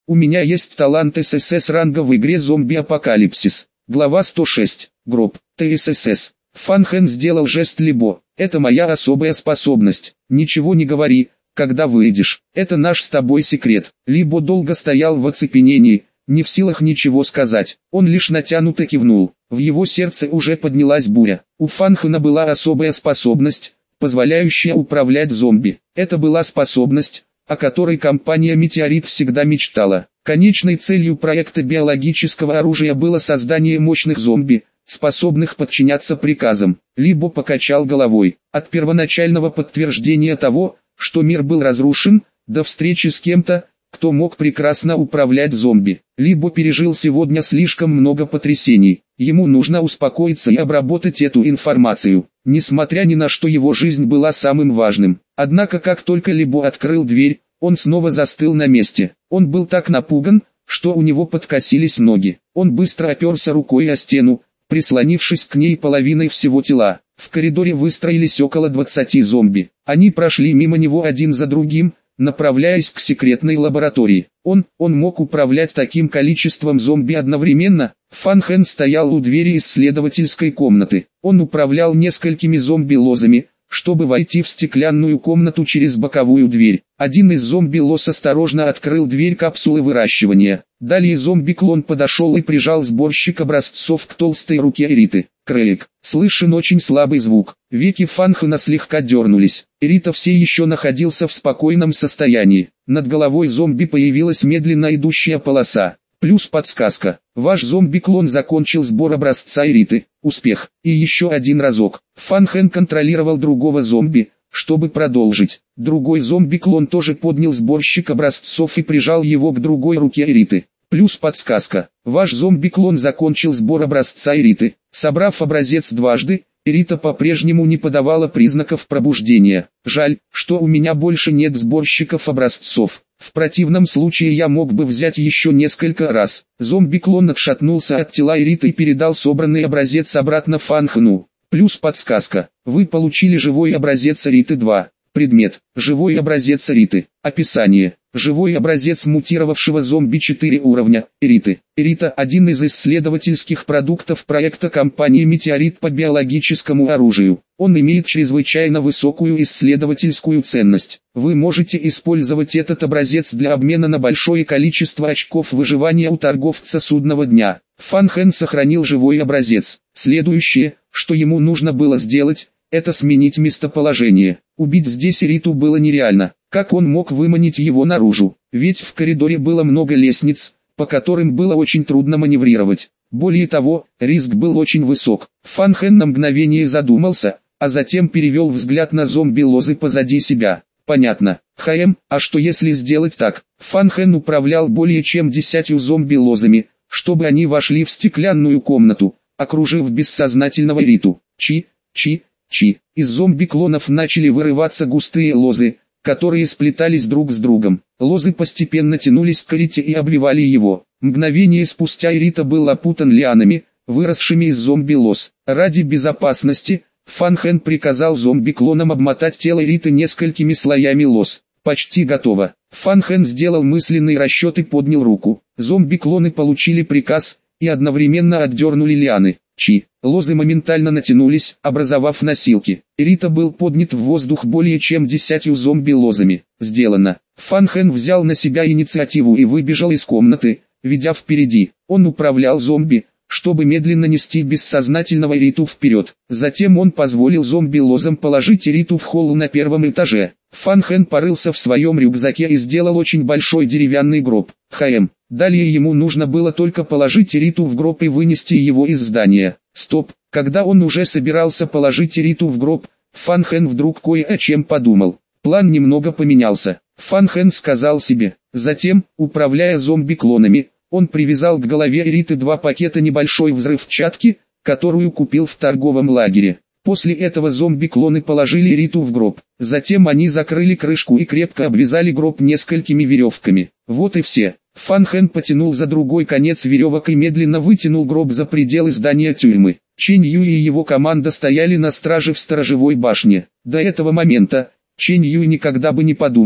У меня есть талант ССС ранга в игре Зомби Апокалипсис. Глава 106. Гроб. ТСС. Фан Хэн сделал жест Либо. Это моя особая способность. Ничего не говори, когда выйдешь. Это наш с тобой секрет. Либо долго стоял в оцепенении, не в силах ничего сказать. Он лишь натянуто кивнул. В его сердце уже поднялась буря. У Фан Хэна была особая способность, позволяющая управлять зомби. Это была способность, о которой компания «Метеорит» всегда мечтала. Конечной целью проекта биологического оружия было создание мощных зомби, способных подчиняться приказам. Либо покачал головой. От первоначального подтверждения того, что мир был разрушен, до встречи с кем-то, кто мог прекрасно управлять зомби. Либо пережил сегодня слишком много потрясений. Ему нужно успокоиться и обработать эту информацию. Несмотря ни на что, его жизнь была самым важным. Однако как только Либо открыл дверь, он снова застыл на месте. Он был так напуган, что у него подкосились ноги. Он быстро оперся рукой о стену, прислонившись к ней половиной всего тела. В коридоре выстроились около 20 зомби. Они прошли мимо него один за другим, направляясь к секретной лаборатории. Он мог управлять таким количеством зомби одновременно. Фан Хэн стоял у двери исследовательской комнаты. Он управлял несколькими зомби-лозами, чтобы войти в стеклянную комнату через боковую дверь. Один из зомби-лоз осторожно открыл дверь капсулы выращивания. Далее зомби-клон подошел и прижал сборщик образцов к толстой руке Эриты. Крейг. Слышен очень слабый звук. Веки Фан Хэна слегка дернулись. Эрита все еще находился в спокойном состоянии. Над головой зомби появилась медленно идущая полоса. Плюс подсказка. Ваш зомби-клон закончил сбор образца Эриты. Успех. И еще один разок. Фан Хэн контролировал другого зомби, чтобы продолжить. Другой зомби-клон тоже поднял сборщик образцов и прижал его к другой руке Эриты. Плюс подсказка. Ваш зомби-клон закончил сбор образца Эриты. Собрав образец дважды, Эрита по-прежнему не подавала признаков пробуждения. Жаль, что у меня больше нет сборщиков образцов. В противном случае я мог бы взять еще несколько раз. Зомби-клон отшатнулся от тела Эриты и передал собранный образец обратно Фан Хэну. Плюс подсказка. Вы получили живой образец Эриты 2. Предмет. Живой образец Эриты. Описание. Живой образец мутировавшего зомби 4 уровня. Эриты. Эрита – один из исследовательских продуктов проекта компании «Метеорит» по биологическому оружию. Он имеет чрезвычайно высокую исследовательскую ценность. Вы можете использовать этот образец для обмена на большое количество очков выживания у торговца судного дня. Фан Хэн сохранил живой образец. Следующее, что ему нужно было сделать, это сменить местоположение. Убить здесь Эриту было нереально. Как он мог выманить его наружу? Ведь в коридоре было много лестниц, по которым было очень трудно маневрировать. Более того, риск был очень высок. Фан Хэн на мгновение задумался, а затем перевел взгляд на зомби-лозы позади себя. Понятно. А что если сделать так? Фан Хэн управлял более чем 10 зомби-лозами, чтобы они вошли в стеклянную комнату, окружив бессознательного Эриту. Чи. Из зомби-клонов начали вырываться густые лозы, которые сплетались друг с другом. Лозы постепенно тянулись к Эрите и обвивали его. Мгновение спустя Эрита был опутан лианами, выросшими из зомби-лоз. Ради безопасности, Фан Хэн приказал зомби-клонам обмотать тело Эриты несколькими слоями лоз. Почти готово. Фан Хэн сделал мысленный расчет и поднял руку. Зомби-клоны получили приказ и одновременно отдернули лианы. Лозы моментально натянулись, образовав носилки. Эрита был поднят в воздух более чем 10 зомби-лозами. Сделано. Фан Хэн взял на себя инициативу и выбежал из комнаты, ведя впереди. Он управлял зомби, чтобы медленно нести бессознательного Эриту вперед. Затем он позволил зомби-лозам положить Эриту в холл на первом этаже. Фан Хэн порылся в своем рюкзаке и сделал очень большой деревянный гроб. Далее ему нужно было только положить Эриту в гроб и вынести его из здания. Стоп, когда он уже собирался положить Эриту в гроб, Фан Хэн вдруг кое о чем подумал. План немного поменялся. Фан Хэн сказал себе. Затем, управляя зомби-клонами, он привязал к голове Эриты 2 пакета небольшой взрывчатки, которую купил в торговом лагере. После этого зомби-клоны положили Эриту в гроб. Затем они закрыли крышку и крепко обвязали гроб несколькими веревками. Вот и все. Фан Хэн потянул за другой конец веревок и медленно вытянул гроб за пределы здания тюрьмы. Чэнь Юй и его команда стояли на страже в сторожевой башне. До этого момента, Чэнь Юй никогда бы не подумал,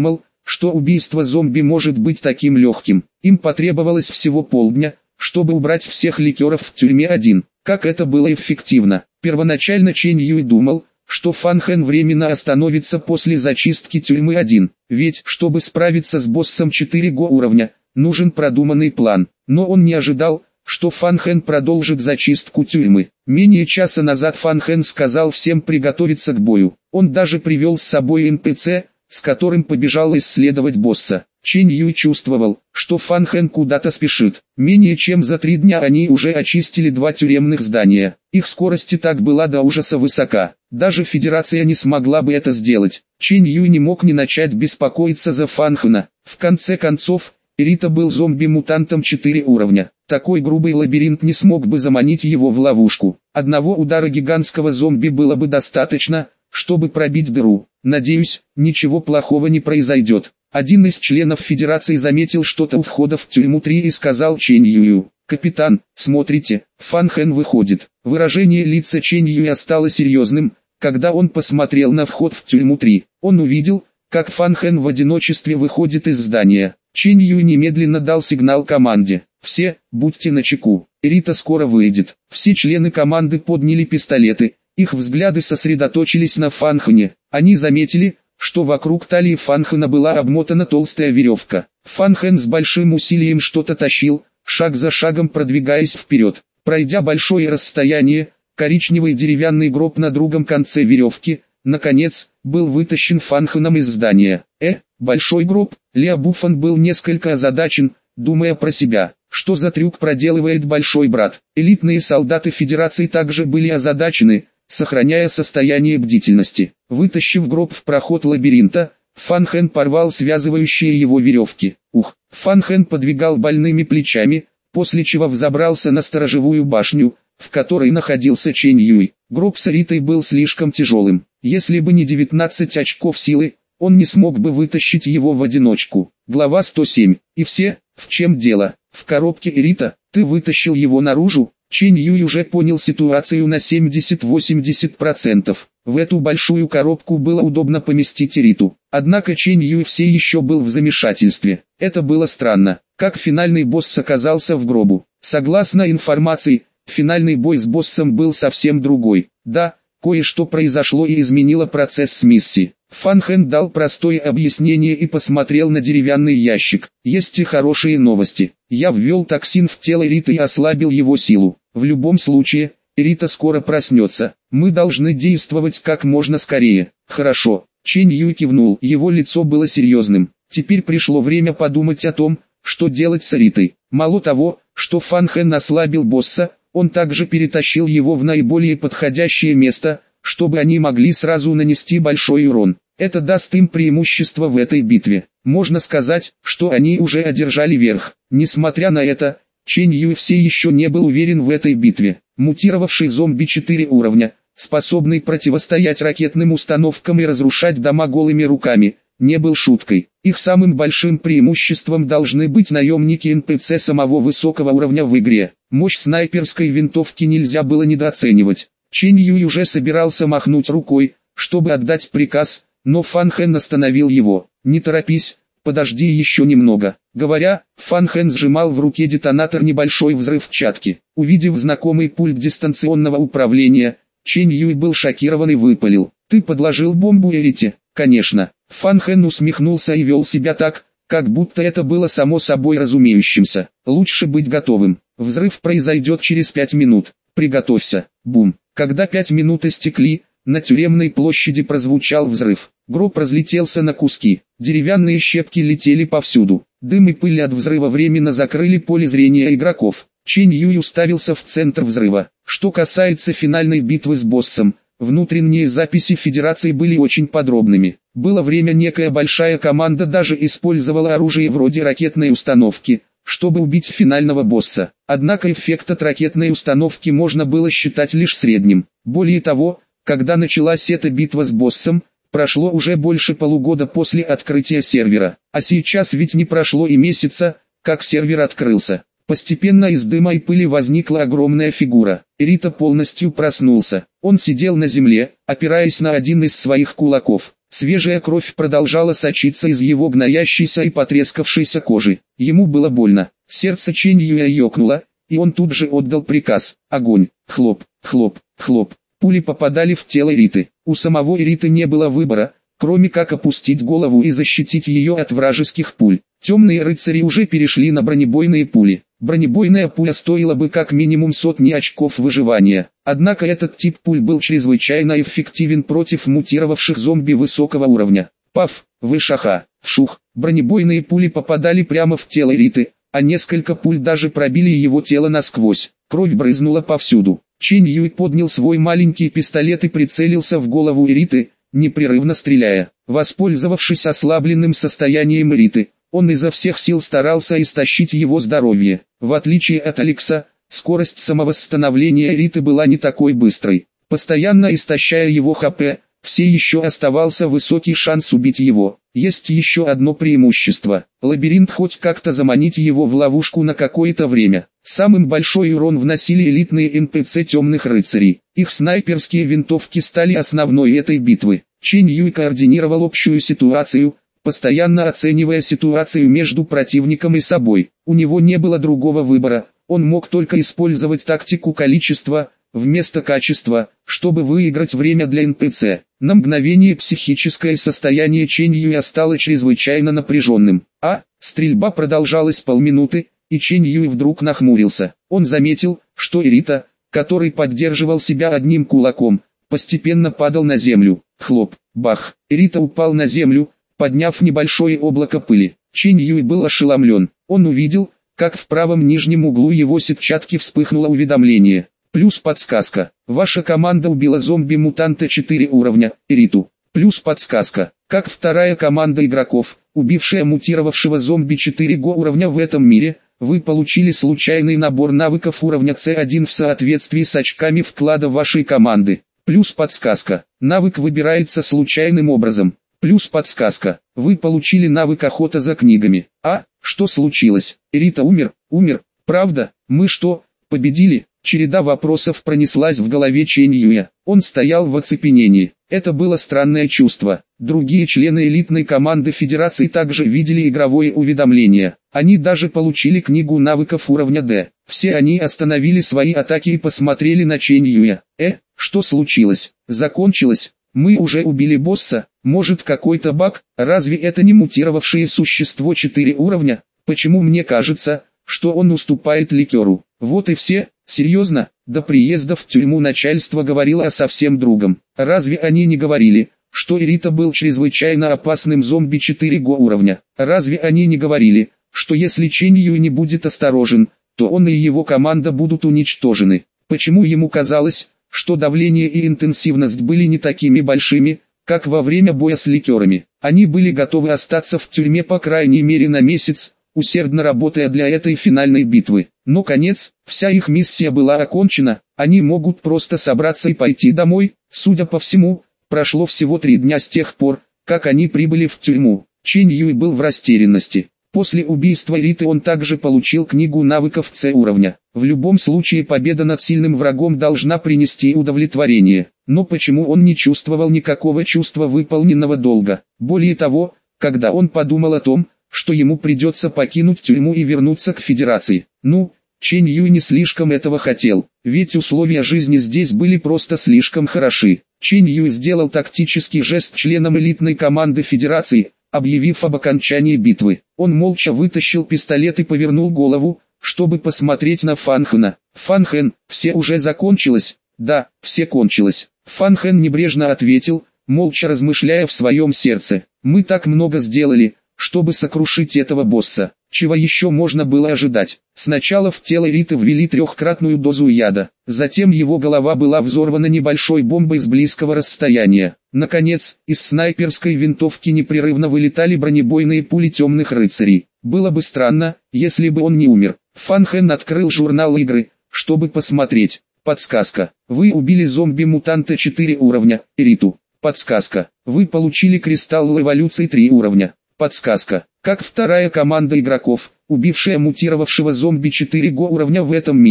что убийство зомби может быть таким легким. Им потребовалось всего полдня, чтобы убрать всех ликеров в тюрьме 1. Как это было эффективно. Первоначально Чэнь Юй думал, что Фан Хэн временно остановится после зачистки тюрьмы 1, ведь, чтобы справиться с боссом 4 го уровня, нужен продуманный план. Но он не ожидал, что Фан Хэн продолжит зачистку тюрьмы. Менее часа назад Фан Хэн сказал всем приготовиться к бою. Он даже привел с собой НПЦ, с которым побежал исследовать босса. Чэнь Юй чувствовал, что Фан Хэн куда-то спешит. Менее чем за 3 дня они уже очистили 2 тюремных здания. Их скорость и так была до ужаса высока. Даже Федерация не смогла бы это сделать. Чэнь Юй не мог не начать беспокоиться за Фан Хэна. В конце концов, Рита был зомби-мутантом 4 уровня. Такой грубый лабиринт не смог бы заманить его в ловушку. Одного удара гигантского зомби было бы достаточно, чтобы пробить дыру. Надеюсь, ничего плохого не произойдет. Один из членов Федерации заметил что-то у входа в тюрьму 3 и сказал Чэнь Юю: «Капитан, смотрите, Фан Хэн выходит». Выражение лица Чэнь Юя стало серьезным, когда он посмотрел на вход в тюрьму 3. Он увидел, как Фан Хэн в одиночестве выходит из здания. Чэнь Юй немедленно дал сигнал команде: «Все, будьте начеку, Рита скоро выйдет». Все члены команды подняли пистолеты, их взгляды сосредоточились на Фан Хэне. Они заметили, что вокруг талии Фан Хэна была обмотана толстая веревка. Фан Хэн с большим усилием что-то тащил, шаг за шагом продвигаясь вперед. Пройдя большое расстояние, коричневый деревянный гроб на другом конце веревки, наконец, был вытащен Фан Хэном из здания. Большой гроб. Ляо Буфан был несколько озадачен, думая про себя, что за трюк проделывает большой брат. Элитные солдаты Федерации также были озадачены, сохраняя состояние бдительности. Вытащив гроб в проход лабиринта, Фан Хэн порвал связывающие его веревки. Фан Хэн подвигал больными плечами, после чего взобрался на сторожевую башню, в которой находился Чэнь Юй. Гроб с Ритой был слишком тяжелым. Если бы не 19 очков силы, он не смог бы вытащить его в одиночку. Глава 107. И все, в чем дело? В коробке Рита, ты вытащил его наружу? Чэнь Юй уже понял ситуацию на 70-80%. В эту большую коробку было удобно поместить Риту. Однако Чэнь Юй все еще был в замешательстве. Это было странно. Как финальный босс оказался в гробу? Согласно информации, финальный бой с боссом был совсем другой. Да, кое-что произошло и изменило процесс с миссией. Фан Хэн дал простое объяснение и посмотрел на деревянный ящик. Есть и хорошие новости. Я ввел токсин в тело Риты и ослабил его силу. В любом случае, Рита скоро проснется. Мы должны действовать как можно скорее. Хорошо. Чэнь Юй кивнул. Его лицо было серьезным. Теперь пришло время подумать о том, что делать с Ритой. Мало того, что Фан Хэн ослабил босса, он также перетащил его в наиболее подходящее место, чтобы они могли сразу нанести большой урон. Это даст им преимущество в этой битве. Можно сказать, что они уже одержали верх. Несмотря на это, Чэнь Юй все еще не был уверен в этой битве. Мутировавший зомби 4 уровня, способный противостоять ракетным установкам и разрушать дома голыми руками, не был шуткой. Их самым большим преимуществом должны быть наемники НПЦ самого высокого уровня в игре. Мощь снайперской винтовки нельзя было недооценивать. Чэнь Юй уже собирался махнуть рукой, чтобы отдать приказ, но Фан Хэн остановил его. «Не торопись, подожди еще немного». Говоря, Фан Хэн сжимал в руке детонатор небольшой взрывчатки. Увидев знакомый пульт дистанционного управления, Чэнь Юй был шокирован и выпалил: «Ты подложил бомбу Рите?» «Конечно». Фан Хэн усмехнулся и вел себя так, как будто это было само собой разумеющимся. «Лучше быть готовым. Взрыв произойдет через 5 минут. Приготовься». Бум. Когда 5 минут истекли, на тюремной площади прозвучал взрыв. Гроб разлетелся на куски. Деревянные щепки летели повсюду. Дым и пыль от взрыва временно закрыли поле зрения игроков. Чэнь Юй уставился в центр взрыва. Что касается финальной битвы с боссом, внутренние записи Федерации были очень подробными. Было время, некая большая команда даже использовала оружие вроде ракетной установки, чтобы убить финального босса. Однако эффект от ракетной установки можно было считать лишь средним. Более того, когда началась эта битва с боссом, прошло уже больше полугода после открытия сервера. А сейчас ведь не прошло и месяца, как сервер открылся. Постепенно из дыма и пыли возникла огромная фигура. Рита полностью проснулся. Он сидел на земле, опираясь на один из своих кулаков. Свежая кровь продолжала сочиться из его гноящейся и потрескавшейся кожи. Ему было больно. Сердце Чэнь Юя ёкнуло, и он тут же отдал приказ. Огонь! Хлоп, хлоп, хлоп. Пули попадали в тело Риты. У самого Риты не было выбора, кроме как опустить голову и защитить ее от вражеских пуль. Темные рыцари уже перешли на бронебойные пули. Бронебойная пуля стоила бы как минимум сотни очков выживания. Однако этот тип пуль был чрезвычайно эффективен против мутировавших зомби высокого уровня. Паф, вышаха, вшух. Бронебойные пули попадали прямо в тело Риты, а несколько пуль даже пробили его тело насквозь. Кровь брызнула повсюду. Чэнь Юй поднял свой маленький пистолет и прицелился в голову Риты, непрерывно стреляя. Воспользовавшись ослабленным состоянием Риты, он изо всех сил старался истощить его здоровье. В отличие от Алекса, скорость самовосстановления Риты была не такой быстрой. Постоянно истощая его ХП, все еще оставался высокий шанс убить его. Есть еще одно преимущество. Лабиринт хоть как-то заманить его в ловушку на какое-то время. Самым большой урон вносили элитные НПЦ темных рыцарей. Их снайперские винтовки стали основной этой битвы. Чэнь Юй координировал общую ситуацию, постоянно оценивая ситуацию между противником и собой. У него не было другого выбора, он мог только использовать тактику количества вместо качества, чтобы выиграть время для НПЦ. На мгновение психическое состояние Чэнь Юя стало чрезвычайно напряженным. Стрельба продолжалась полминуты, и Чэнь Юй вдруг нахмурился. Он заметил, что Рита, который поддерживал себя одним кулаком, постепенно падал на землю. Хлоп, бах, Рита упал на землю, подняв небольшое облако пыли. Чэнь Юй был ошеломлен. Он увидел, как в правом нижнем углу его сетчатки вспыхнуло уведомление. Плюс подсказка. Ваша команда убила зомби-мутанта 4 уровня, Риту. Плюс подсказка. Как вторая команда игроков, убившая мутировавшего зомби 4 уровня в этом мире, вы получили случайный набор навыков уровня C1 в соответствии с очками вклада вашей команды. Плюс подсказка. Навык выбирается случайным образом. Плюс подсказка. Вы получили навык охота за книгами. Что случилось? Рита умер? Правда? Мы что, победили? Череда вопросов пронеслась в голове Чэнь Юя. Он стоял в оцепенении. Это было странное чувство. Другие члены элитной команды Федерации также видели игровое уведомление. Они даже получили книгу навыков уровня D. Все они остановили свои атаки и посмотрели на Чэнь Юя. Что случилось? Закончилось? Мы уже убили босса? Может, какой-то баг? Разве это не мутировавшее существо 4 уровня? Почему мне кажется, что он уступает ликеру? Вот и все. Серьезно? До приезда в тюрьму начальство говорило о совсем другом. Разве они не говорили, что Рита был чрезвычайно опасным зомби 4 уровня? Разве они не говорили, что если Чэнь Юй не будет осторожен, то он и его команда будут уничтожены? Почему ему казалось, что давление и интенсивность были не такими большими, как во время боя с ликерами? Они были готовы остаться в тюрьме по крайней мере на месяц, усердно работая для этой финальной битвы. Но конец, вся их миссия была окончена, они могут просто собраться и пойти домой. Судя по всему, прошло всего 3 дня с тех пор, как они прибыли в тюрьму. Чэнь Юй был в растерянности. После убийства Риты он также получил книгу навыков С уровня. В любом случае победа над сильным врагом должна принести удовлетворение. Но почему он не чувствовал никакого чувства выполненного долга? Более того, когда он подумал о том, что ему придется покинуть тюрьму и вернуться к Федерации. Чэнь Юй не слишком этого хотел, ведь условия жизни здесь были просто слишком хороши. Чэнь Юй сделал тактический жест членам элитной команды Федерации, объявив об окончании битвы. Он молча вытащил пистолет и повернул голову, чтобы посмотреть на Фан Хэна. «Фан Хэн, все уже закончилось?» «Да, все кончилось». Фан Хэн небрежно ответил, молча размышляя в своем сердце. «Мы так много сделали, чтобы сокрушить этого босса. Чего еще можно было ожидать? Сначала в тело Риты ввели 3-кратную дозу яда, затем его голова была взорвана небольшой бомбой с близкого расстояния. Наконец, из снайперской винтовки непрерывно вылетали бронебойные пули темных рыцарей. Было бы странно, если бы он не умер. Фан Хэн открыл журнал игры, чтобы посмотреть. Подсказка. Вы убили зомби-мутанта 4 уровня, Риту. Подсказка. Вы получили кристалл эволюции 3 уровня. Подсказка. Как вторая команда игроков, убившая мутировавшего зомби 4 уровня в этом мире,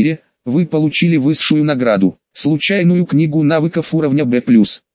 вы получили высшую награду. Случайную книгу навыков уровня B+.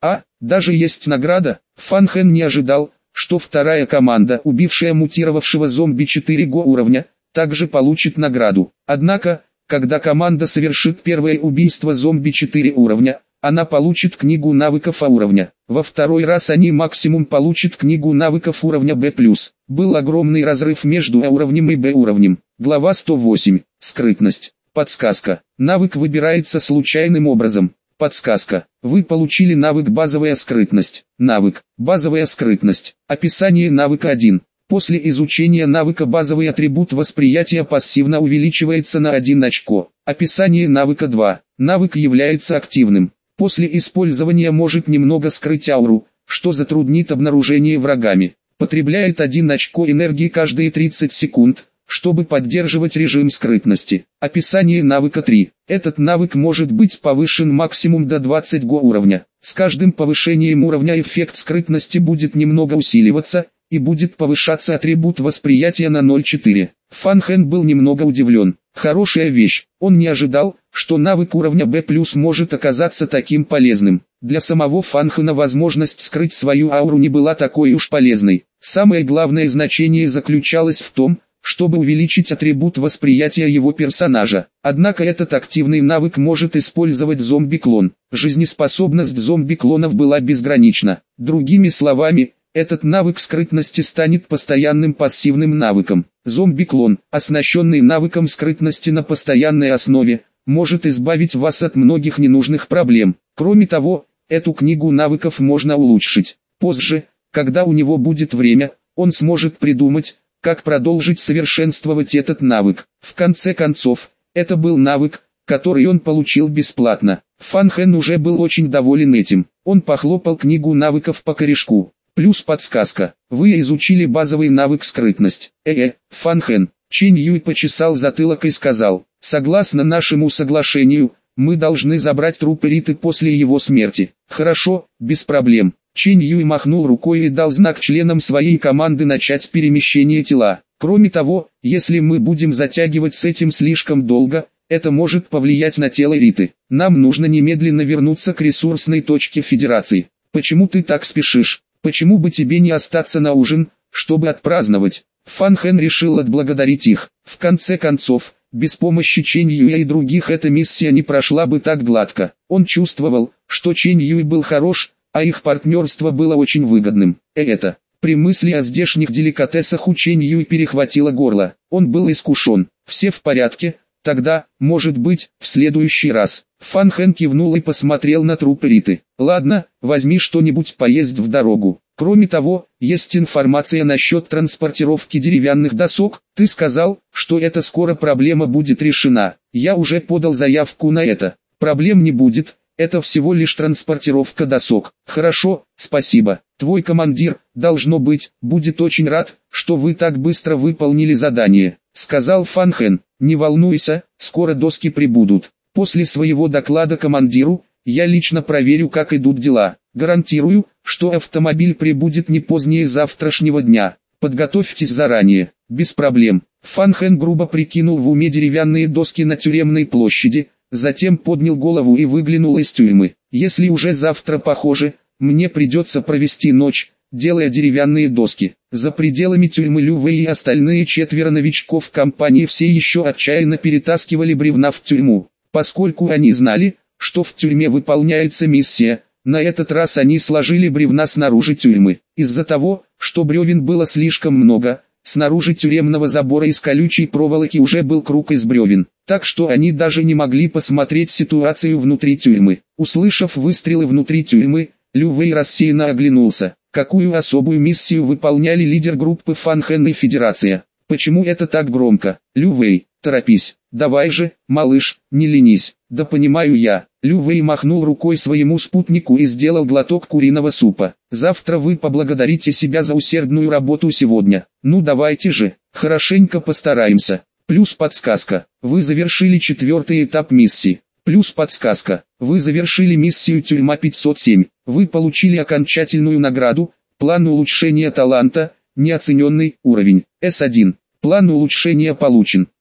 Даже есть награда? Фан Хэн не ожидал, что вторая команда, убившая мутировавшего зомби 4 уровня, также получит награду. Однако, когда команда совершит первое убийство зомби 4 уровня, она получит книгу навыков А уровня. Во второй раз они максимум получат книгу навыков уровня B+. Был огромный разрыв между А уровнем и Б уровнем. Глава 108. Скрытность. Подсказка. Навык выбирается случайным образом. Подсказка. Вы получили навык базовая скрытность. Навык базовая скрытность. Описание навыка 1. После изучения навыка базовый атрибут восприятия пассивно увеличивается на 1 очко. Описание навыка 2. Навык является активным. После использования может немного скрыть ауру, что затруднит обнаружение врагами. Потребляет 1 очко энергии каждые 30 секунд, чтобы поддерживать режим скрытности. Описание навыка 3. Этот навык может быть повышен максимум до 20 уровня. С каждым повышением уровня эффект скрытности будет немного усиливаться, и будет повышаться атрибут восприятия на 0,4. Фан Хэн был немного удивлен. Хорошая вещь. Он не ожидал, что навык уровня B+ может оказаться таким полезным. Для самого Фан Хэна возможность скрыть свою ауру не была такой уж полезной. Самое главное значение заключалось в том, чтобы увеличить атрибут восприятия его персонажа. Однако этот активный навык может использовать зомби-клон. Жизнеспособность зомби-клонов была безгранична. Другими словами, этот навык скрытности станет постоянным пассивным навыком. Зомби-клон, оснащенный навыком скрытности на постоянной основе, может избавить вас от многих ненужных проблем. Кроме того, эту книгу навыков можно улучшить. Позже, когда у него будет время, он сможет придумать, как продолжить совершенствовать этот навык. В конце концов, это был навык, который он получил бесплатно. Фан Хэн уже был очень доволен этим. Он похлопал книгу навыков по корешку. Плюс подсказка. Вы изучили базовый навык скрытность. Фан Хэн. Чэнь Юй почесал затылок и сказал: согласно нашему соглашению, мы должны забрать труп Риты после его смерти. Хорошо, без проблем. Чэнь Юй махнул рукой и дал знак членам своей команды начать перемещение тела. Кроме того, если мы будем затягивать с этим слишком долго, это может повлиять на тело Риты. Нам нужно немедленно вернуться к ресурсной точке Федерации. Почему ты так спешишь? Почему бы тебе не остаться на ужин, чтобы отпраздновать? Фан Хэн решил отблагодарить их. В конце концов, без помощи Чэнь Юя и других эта миссия не прошла бы так гладко. Он чувствовал, что Чэнь Юй был хорош, а их партнерство было очень выгодным. При мысли о здешних деликатесах у Чэнь Юй перехватило горло. Он был искушен. Все в порядке? Тогда, может быть, в следующий раз. Фан Хэн кивнул и посмотрел на труп Риты. Ладно, возьми что-нибудь поесть в дорогу. Кроме того, есть информация насчет транспортировки деревянных досок. Ты сказал, что эта скоро проблема будет решена. Я уже подал заявку на это. Проблем не будет, это всего лишь транспортировка досок. Хорошо, спасибо. Твой командир, должно быть, будет очень рад, что вы так быстро выполнили задание, сказал Фан Хэн. Не волнуйся, скоро доски прибудут. После своего доклада командиру, я лично проверю, как идут дела. Гарантирую, что автомобиль прибудет не позднее завтрашнего дня. Подготовьтесь заранее. Без проблем. Фан Хэн грубо прикинул в уме деревянные доски на тюремной площади, затем поднял голову и выглянул из тюрьмы. Если уже завтра похоже, мне придется провести ночь, делая деревянные доски. За пределами тюрьмы Лю Вэй и остальные 4 новичков компании все еще отчаянно перетаскивали бревна в тюрьму. Поскольку они знали, что в тюрьме выполняется миссия, на этот раз они сложили бревна снаружи тюрьмы. Из-за того, что бревен было слишком много, снаружи тюремного забора из колючей проволоки уже был круг из бревен, так что они даже не могли посмотреть ситуацию внутри тюрьмы. Услышав выстрелы внутри тюрьмы, Лю Вэй рассеянно оглянулся. Какую особую миссию выполняли лидер группы Фан Хэн и Федерация? Почему это так громко? Лю Вэй, торопись. Давай же, малыш, не ленись. Да понимаю я. Лю Вэй махнул рукой своему спутнику и сделал глоток куриного супа. Завтра вы поблагодарите себя за усердную работу сегодня. Ну давайте же, хорошенько постараемся. Плюс подсказка. Вы завершили 4-й этап миссии. Плюс подсказка. Вы завершили миссию Тюрьма 507. Вы получили окончательную награду, план улучшения таланта, неоцененный уровень, S1. План улучшения получен.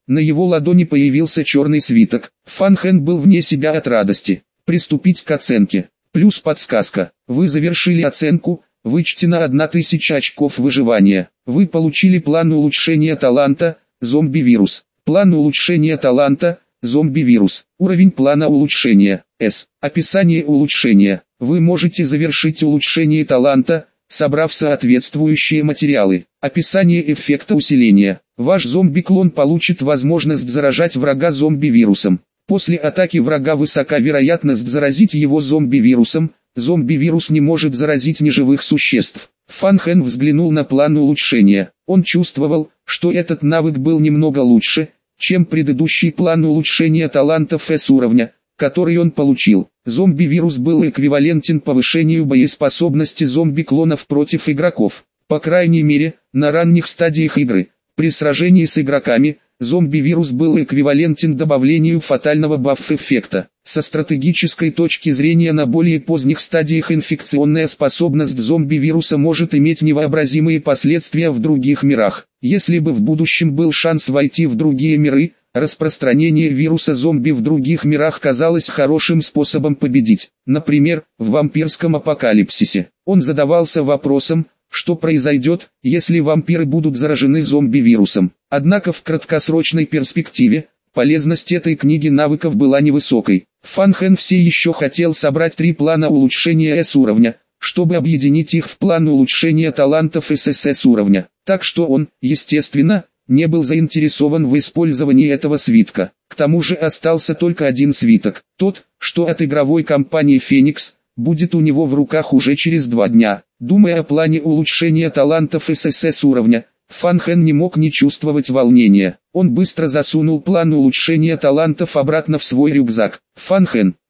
На его ладони появился черный свиток. Фан Хэн был вне себя от радости. Приступить к оценке. Плюс подсказка. Вы завершили оценку. Вычтено 1000 очков выживания. Вы получили план улучшения таланта, зомби-вирус. План улучшения таланта, зомби-вирус. Уровень плана улучшения, С. Описание улучшения. Вы можете завершить улучшение таланта, собрав соответствующие материалы. Описание эффекта усиления. Ваш зомби-клон получит возможность заражать врага зомби-вирусом. После атаки врага высока вероятность заразить его зомби-вирусом. Зомби-вирус не может заразить неживых существ. Фан Хэн взглянул на план улучшения. Он чувствовал, что этот навык был немного лучше, чем предыдущий план улучшения талантов S-уровня, который он получил. Зомби-вирус был эквивалентен повышению боеспособности зомби-клонов против игроков. По крайней мере, на ранних стадиях игры. При сражении с игроками, зомби-вирус был эквивалентен добавлению фатального бафф-эффекта. Со стратегической точки зрения на более поздних стадиях инфекционная способность зомби-вируса может иметь невообразимые последствия в других мирах. Если бы в будущем был шанс войти в другие миры, распространение вируса зомби в других мирах казалось хорошим способом победить. Например, в вампирском апокалипсисе. Он задавался вопросом, что произойдет, если вампиры будут заражены зомби-вирусом. Однако в краткосрочной перспективе, полезность этой книги навыков была невысокой. Фан Хэн все еще хотел собрать 3 плана улучшения S-уровня, чтобы объединить их в план улучшения талантов SSS уровня. Так что он, естественно, не был заинтересован в использовании этого свитка. К тому же остался только один свиток, тот, что от игровой компании Феникс, будет у него в руках уже через 2 дня. Думая о плане улучшения талантов SSS уровня, Фан Хэн не мог не чувствовать волнения. Он быстро засунул план улучшения талантов обратно в свой рюкзак. Фан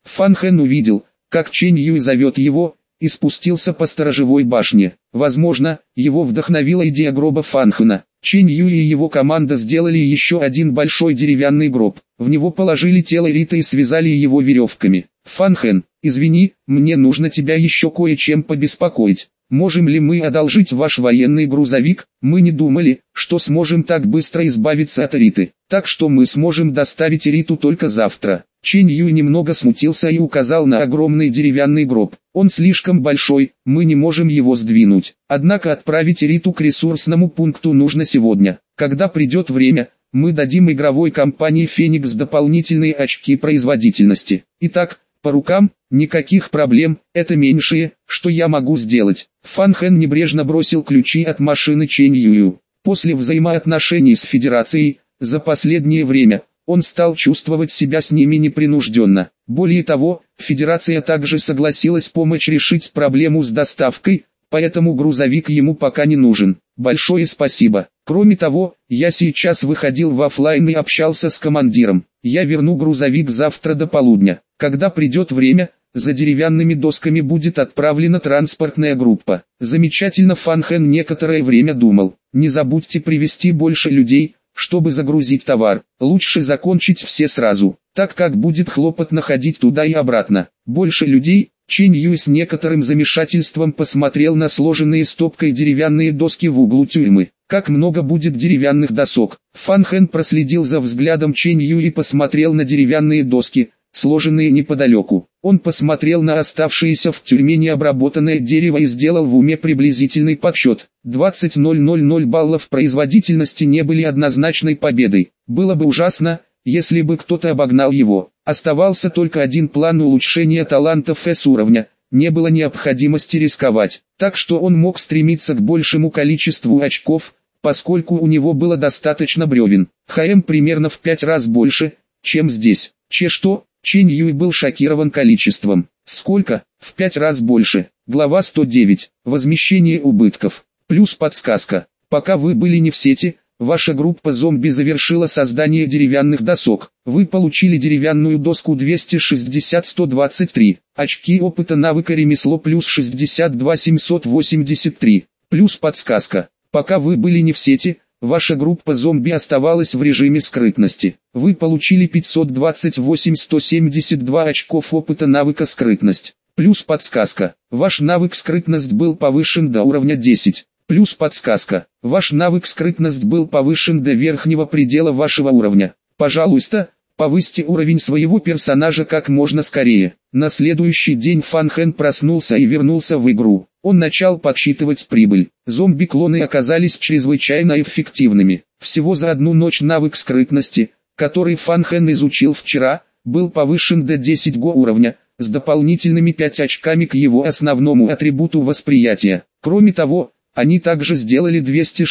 Хэн увидел, как Чэнь Юй зовет его, и спустился по сторожевой башне. Возможно, его вдохновила идея гроба Фан Хэна. Чэнь Юй и его команда сделали еще один большой деревянный гроб. В него положили тело Риты и связали его веревками. Фан Хэн, извини, мне нужно тебя еще кое-чем побеспокоить. Можем ли мы одолжить ваш военный грузовик? Мы не думали, что сможем так быстро избавиться от Риты. Так что мы сможем доставить Риту только завтра. Чэнь Юй немного смутился и указал на огромный деревянный гроб. Он слишком большой, мы не можем его сдвинуть. Однако отправить Риту к ресурсному пункту нужно сегодня. Когда придет время, мы дадим игровой компании Феникс дополнительные очки производительности. Итак, по рукам, никаких проблем, это меньшее, что я могу сделать. Фан Хэн небрежно бросил ключи от машины Чэнь Юю. После взаимоотношений с Федерацией, за последнее время, он стал чувствовать себя с ними непринужденно. Более того, Федерация также согласилась помочь решить проблему с доставкой, поэтому грузовик ему пока не нужен. Большое спасибо. Кроме того, я сейчас выходил в офлайн и общался с командиром. Я верну грузовик завтра до полудня. Когда придет время, за деревянными досками будет отправлена транспортная группа. Замечательно. Фан Хэн некоторое время думал. Не забудьте привезти больше людей, чтобы загрузить товар. Лучше закончить все сразу, так как будет хлопотно ходить туда и обратно. Больше людей. Чэнь Юй с некоторым замешательством посмотрел на сложенные стопкой деревянные доски в углу тюрьмы. Как много будет деревянных досок? Фан Хэн проследил за взглядом Чэнь Юй и посмотрел на деревянные доски, сложенные неподалеку. Он посмотрел на оставшееся в тюрьме необработанное дерево и сделал в уме приблизительный подсчет. 20,000 баллов производительности не были однозначной победой. Было бы ужасно, если бы кто-то обогнал его. Оставался только один план улучшения талантов S-уровня. Не было необходимости рисковать, так что он мог стремиться к большему количеству очков, поскольку у него было достаточно бревен. ХМ примерно в 5 раз больше, чем здесь. Что? Чэнь Юй был шокирован количеством. Сколько? В 5 раз больше. Глава 109. Возмещение убытков. Плюс подсказка. Пока вы были не в сети, ваша группа зомби завершила создание деревянных досок. Вы получили деревянную доску 260-123. Очки опыта навыка ремесло плюс 62-783. Плюс подсказка. Пока вы были не в сети, ваша группа зомби оставалась в режиме скрытности. Вы получили 528-172 очков опыта навыка скрытность. Плюс подсказка. Ваш навык скрытность был повышен до уровня 10. Плюс подсказка. Ваш навык скрытность был повышен до верхнего предела вашего уровня. Пожалуйста, повысьте уровень своего персонажа как можно скорее. На следующий день Фан Хэн проснулся и вернулся в игру. Он начал подсчитывать прибыль. Зомби-клоны оказались чрезвычайно эффективными. Всего за одну ночь навык скрытности, который Фан Хэн изучил вчера, был повышен до 10 уровня, с дополнительными 5 очками к его основному атрибуту восприятия. Кроме того, они также сделали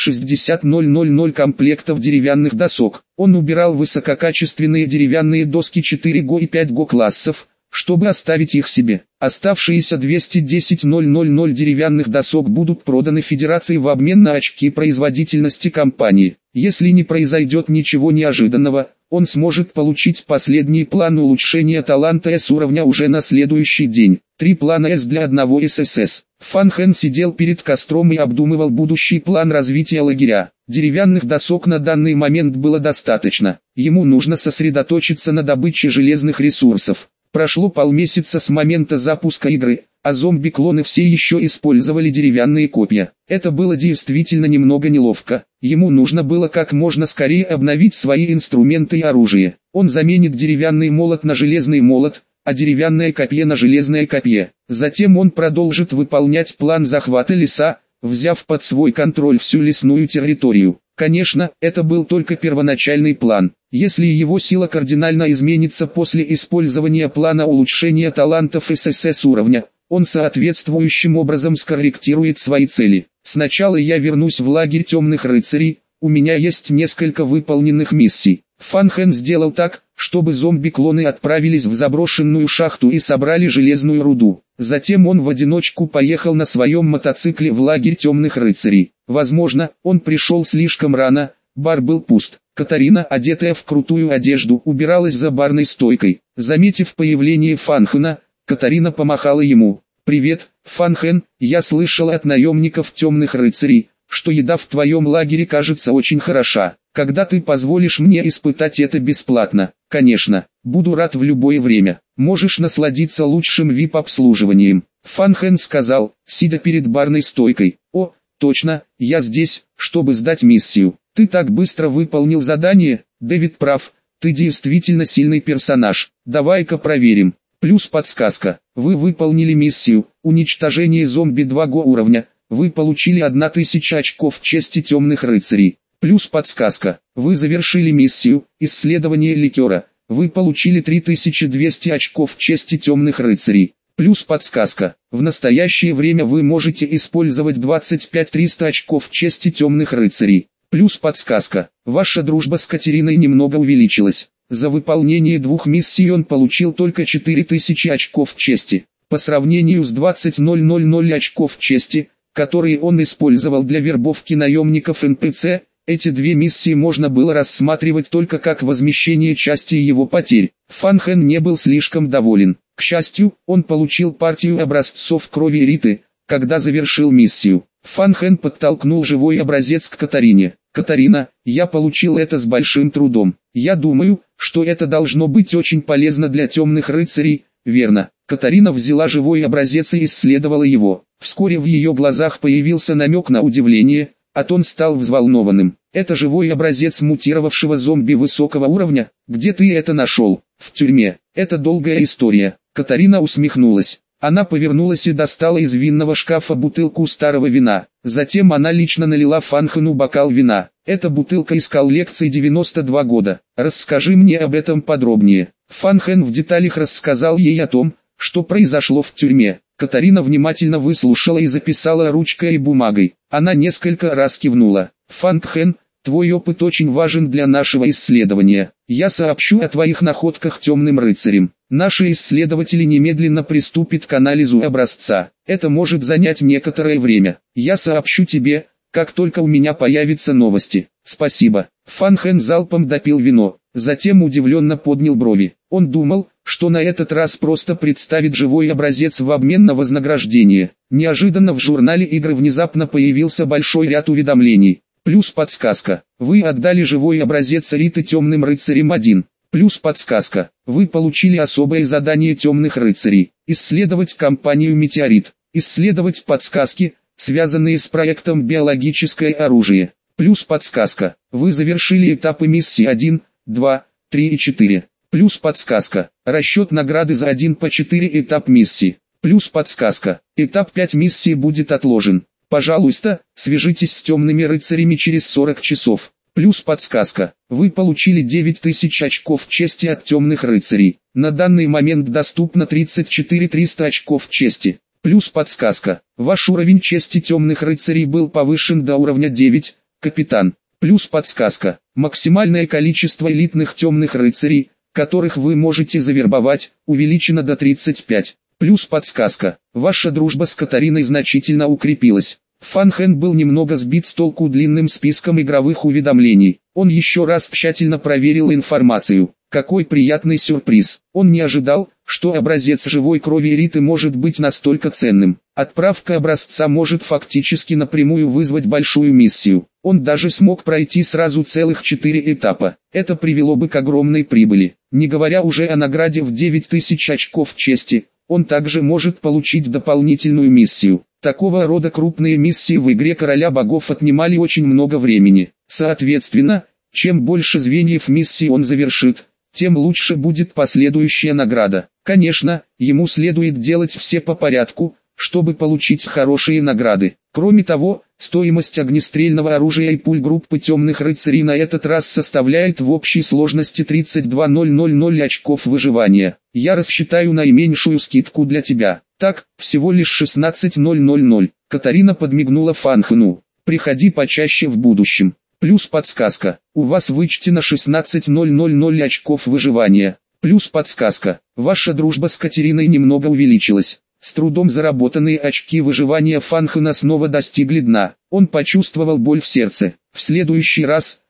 260 000 комплектов деревянных досок. Он убирал высококачественные деревянные доски 4 и 5 классов, чтобы оставить их себе. Оставшиеся 210 000 деревянных досок будут проданы Федерации в обмен на очки производительности компании. Если не произойдет ничего неожиданного, он сможет получить последний план улучшения таланта С уровня уже на следующий день. 3 плана С для одного ССС. Фан Хэн сидел перед костром и обдумывал будущий план развития лагеря. Деревянных досок на данный момент было достаточно. Ему нужно сосредоточиться на добыче железных ресурсов. Прошло полмесяца с момента запуска игры, а зомби-клоны все еще использовали деревянные копья. Это было действительно немного неловко. Ему нужно было как можно скорее обновить свои инструменты и оружие. Он заменит деревянный молот на железный молот, а деревянное копье на железное копье. Затем он продолжит выполнять план захвата леса, взяв под свой контроль всю лесную территорию. Конечно, это был только первоначальный план. Если его сила кардинально изменится после использования плана улучшения талантов ССС уровня, он соответствующим образом скорректирует свои цели. Сначала я вернусь в лагерь темных рыцарей, у меня есть несколько выполненных миссий. Фан Хэн сделал так, чтобы зомби-клоны отправились в заброшенную шахту и собрали железную руду. Затем он в одиночку поехал на своем мотоцикле в лагерь темных рыцарей. Возможно, он пришел слишком рано, бар был пуст. Катарина, одетая в крутую одежду, убиралась за барной стойкой. Заметив появление Фан Хэна, Катарина помахала ему. «Привет, Фан Хэн, я слышала от наемников темных рыцарей, что еда в твоем лагере кажется очень хороша. Когда ты позволишь мне испытать это бесплатно?» «Конечно, буду рад в любое время. Можешь насладиться лучшим VIP-обслуживанием», Фан Хэн сказал, сидя перед барной стойкой. «О, точно, я здесь, чтобы сдать миссию. Ты так быстро выполнил задание, Дэвид прав, ты действительно сильный персонаж. Давай-ка проверим». Плюс подсказка. Вы выполнили миссию «Уничтожение зомби 2 уровня». Вы получили 1000 очков чести темных рыцарей. Плюс подсказка. Вы завершили миссию «Исследование ликера». Вы получили 3200 очков чести темных рыцарей. Плюс подсказка. В настоящее время вы можете использовать 25300 очков чести темных рыцарей. Плюс подсказка. Ваша дружба с Катериной немного увеличилась. За выполнение 2 миссий он получил только 4000 очков чести. По сравнению с 20000 очков чести, которые он использовал для вербовки наемников НПЦ, эти 2 миссии можно было рассматривать только как возмещение части его потерь. Фан Хэн не был слишком доволен. К счастью, он получил партию образцов крови Риты, когда завершил миссию. Фан Хэн подтолкнул живой образец к Катарине. «Катарина, я получил это с большим трудом. Я думаю, что это должно быть очень полезно для темных рыцарей, верно?» Катарина взяла живой образец и исследовала его. Вскоре в ее глазах появился намек на удивление, а тон стал взволнованным. «Это живой образец мутировавшего зомби высокого уровня? Где ты это нашел?» «В тюрьме. Это долгая история». Катарина усмехнулась. Она повернулась и достала из винного шкафа бутылку старого вина. Затем она лично налила Фан Хэну бокал вина. «Это бутылка из коллекции 92 года. Расскажи мне об этом подробнее». Фан Хэн в деталях рассказал ей о том, что произошло в тюрьме. Катарина внимательно выслушала и записала ручкой и бумагой. Она несколько раз кивнула. «Фан Хэн, твой опыт очень важен для нашего исследования. Я сообщу о твоих находках темным рыцарям. Наши исследователи немедленно приступят к анализу образца. Это может занять некоторое время. Я сообщу тебе, как только у меня появятся новости». «Спасибо». Фан Хэн залпом допил вино, затем удивленно поднял брови. Он думал, что на этот раз просто представит живой образец в обмен на вознаграждение. Неожиданно в журнале игры внезапно появился большой ряд уведомлений. Плюс подсказка. Вы отдали живой образец Риты темным рыцарям 1. Плюс подсказка. Вы получили особое задание темных рыцарей. Исследовать компанию «Метеорит». Исследовать подсказки, связанные с проектом «Биологическое оружие». Плюс подсказка. Вы завершили этапы миссии 1, 2, 3 и 4. Плюс подсказка. Расчет награды за 1 по 4 этап миссии. Плюс подсказка. Этап 5 миссии будет отложен. Пожалуйста, свяжитесь с темными рыцарями через 40 часов. Плюс подсказка. Вы получили 9000 очков чести от темных рыцарей. На данный момент доступно 34 300 очков чести. Плюс подсказка. Ваш уровень чести темных рыцарей был повышен до уровня 9, капитан. Плюс подсказка. Максимальное количество элитных темных рыцарей, которых вы можете завербовать, увеличено до 35. Плюс подсказка. Ваша дружба с Катариной значительно укрепилась. Фан Хэн был немного сбит с толку длинным списком игровых уведомлений. Он еще раз тщательно проверил информацию. Какой приятный сюрприз. Он не ожидал, что образец живой крови Риты может быть настолько ценным. Отправка образца может фактически напрямую вызвать большую миссию. Он даже смог пройти сразу целых 4 этапа. Это привело бы к огромной прибыли. Не говоря уже о награде в 9000 очков чести, он также может получить дополнительную миссию. Такого рода крупные миссии в игре Короля Богов отнимали очень много времени. Соответственно, чем больше звеньев миссии он завершит, тем лучше будет последующая награда. Конечно, ему следует делать все по порядку, чтобы получить хорошие награды. Кроме того, стоимость огнестрельного оружия и пуль группы темных рыцарей на этот раз составляет в общей сложности 32000 очков выживания. Я рассчитаю наименьшую скидку для тебя. Так, всего лишь 16000. Катарина подмигнула Фан Хэну. Приходи почаще в будущем. Плюс подсказка. У вас вычтено 16000 очков выживания. Плюс подсказка. Ваша дружба с Катериной немного увеличилась. С трудом заработанные очки выживания Фан Хэна снова достигли дна. Он почувствовал боль в сердце. В следующий раз,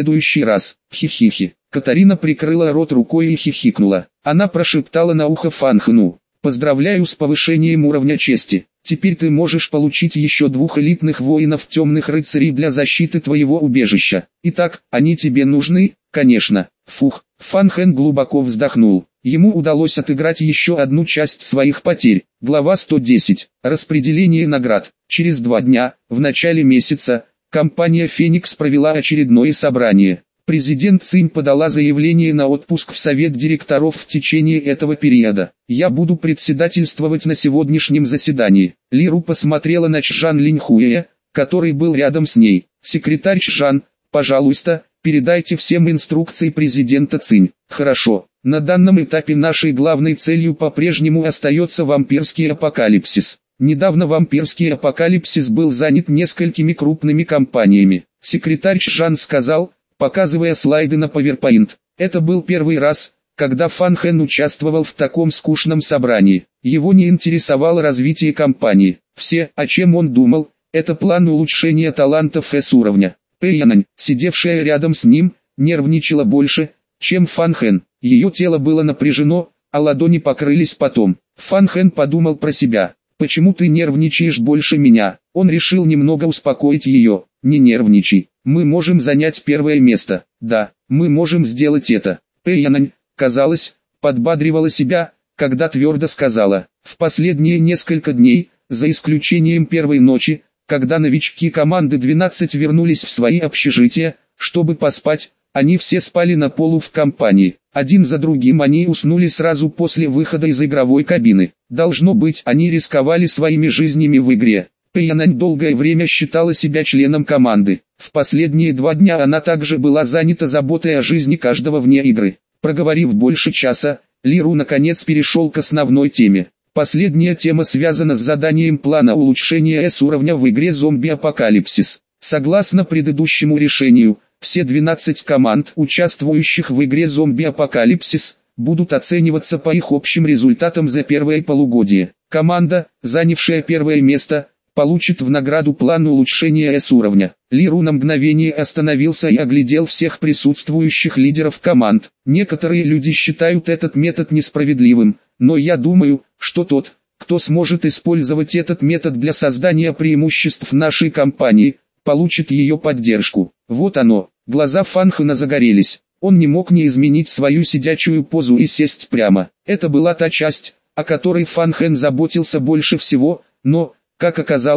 хихихи. Катарина прикрыла рот рукой и хихикнула. Она прошептала на ухо Фан Хэну. Поздравляю с повышением уровня чести. Теперь ты можешь получить еще 2 элитных воинов темных рыцарей для защиты твоего убежища. Итак, они тебе нужны? Конечно. Фух. Фан Хэн глубоко вздохнул. Ему удалось отыграть еще одну часть своих потерь. Глава 110. Распределение наград. Через 2 дня, в начале месяца, компания «Феникс» провела очередное собрание. Президент Цинь подала заявление на отпуск в совет директоров в течение этого периода. Я буду председательствовать на сегодняшнем заседании. Ли Ру посмотрела на Чжан Линьхуэя, который был рядом с ней. Секретарь Чжан, пожалуйста, передайте всем инструкции президента Цинь. Хорошо. На данном этапе нашей главной целью по-прежнему остается вампирский апокалипсис. Недавно вампирский апокалипсис был занят несколькими крупными компаниями. Секретарь Чжан сказал, показывая слайды на PowerPoint. Это был первый раз, когда Фан Хэн участвовал в таком скучном собрании. Его не интересовало развитие компании. Все, о чем он думал, это план улучшения талантов S-уровня. Пэйянань, сидевшая рядом с ним, нервничала больше, чем Фан Хэн. Ее тело было напряжено, а ладони покрылись потом. Фан Хэн подумал про себя. «Почему ты нервничаешь больше меня?» Он решил немного успокоить ее. «Не нервничай. Мы можем занять первое место. Да, мы можем сделать это». Пэйянань, казалось, подбадривала себя, когда твердо сказала. В последние несколько дней, за исключением первой ночи, когда новички команды 12 вернулись в свои общежития, чтобы поспать, они все спали на полу в компании. Один за другим они уснули сразу после выхода из игровой кабины. Должно быть, они рисковали своими жизнями в игре. Пэйянань долгое время считала себя членом команды. В последние 2 дня она также была занята заботой о жизни каждого вне игры. Проговорив больше часа, Ли Ру наконец перешел к основной теме. Последняя тема связана с заданием плана улучшения S-уровня в игре «Зомби-апокалипсис». Согласно предыдущему решению, все 12 команд, участвующих в игре «Зомби-апокалипсис», будут оцениваться по их общим результатам за первое полугодие. Команда, занявшая первое место, получит в награду план улучшения S-уровня. Ли Ру на мгновение остановился и оглядел всех присутствующих лидеров команд. Некоторые люди считают этот метод несправедливым, но я думаю, что тот, кто сможет использовать этот метод для создания преимуществ нашей компании, получит ее поддержку. Вот оно. Глаза Фан Хэна загорелись. Он не мог не изменить свою сидячую позу и сесть прямо. Это была та часть, о которой Фан Хэн заботился больше всего, но, как оказалось,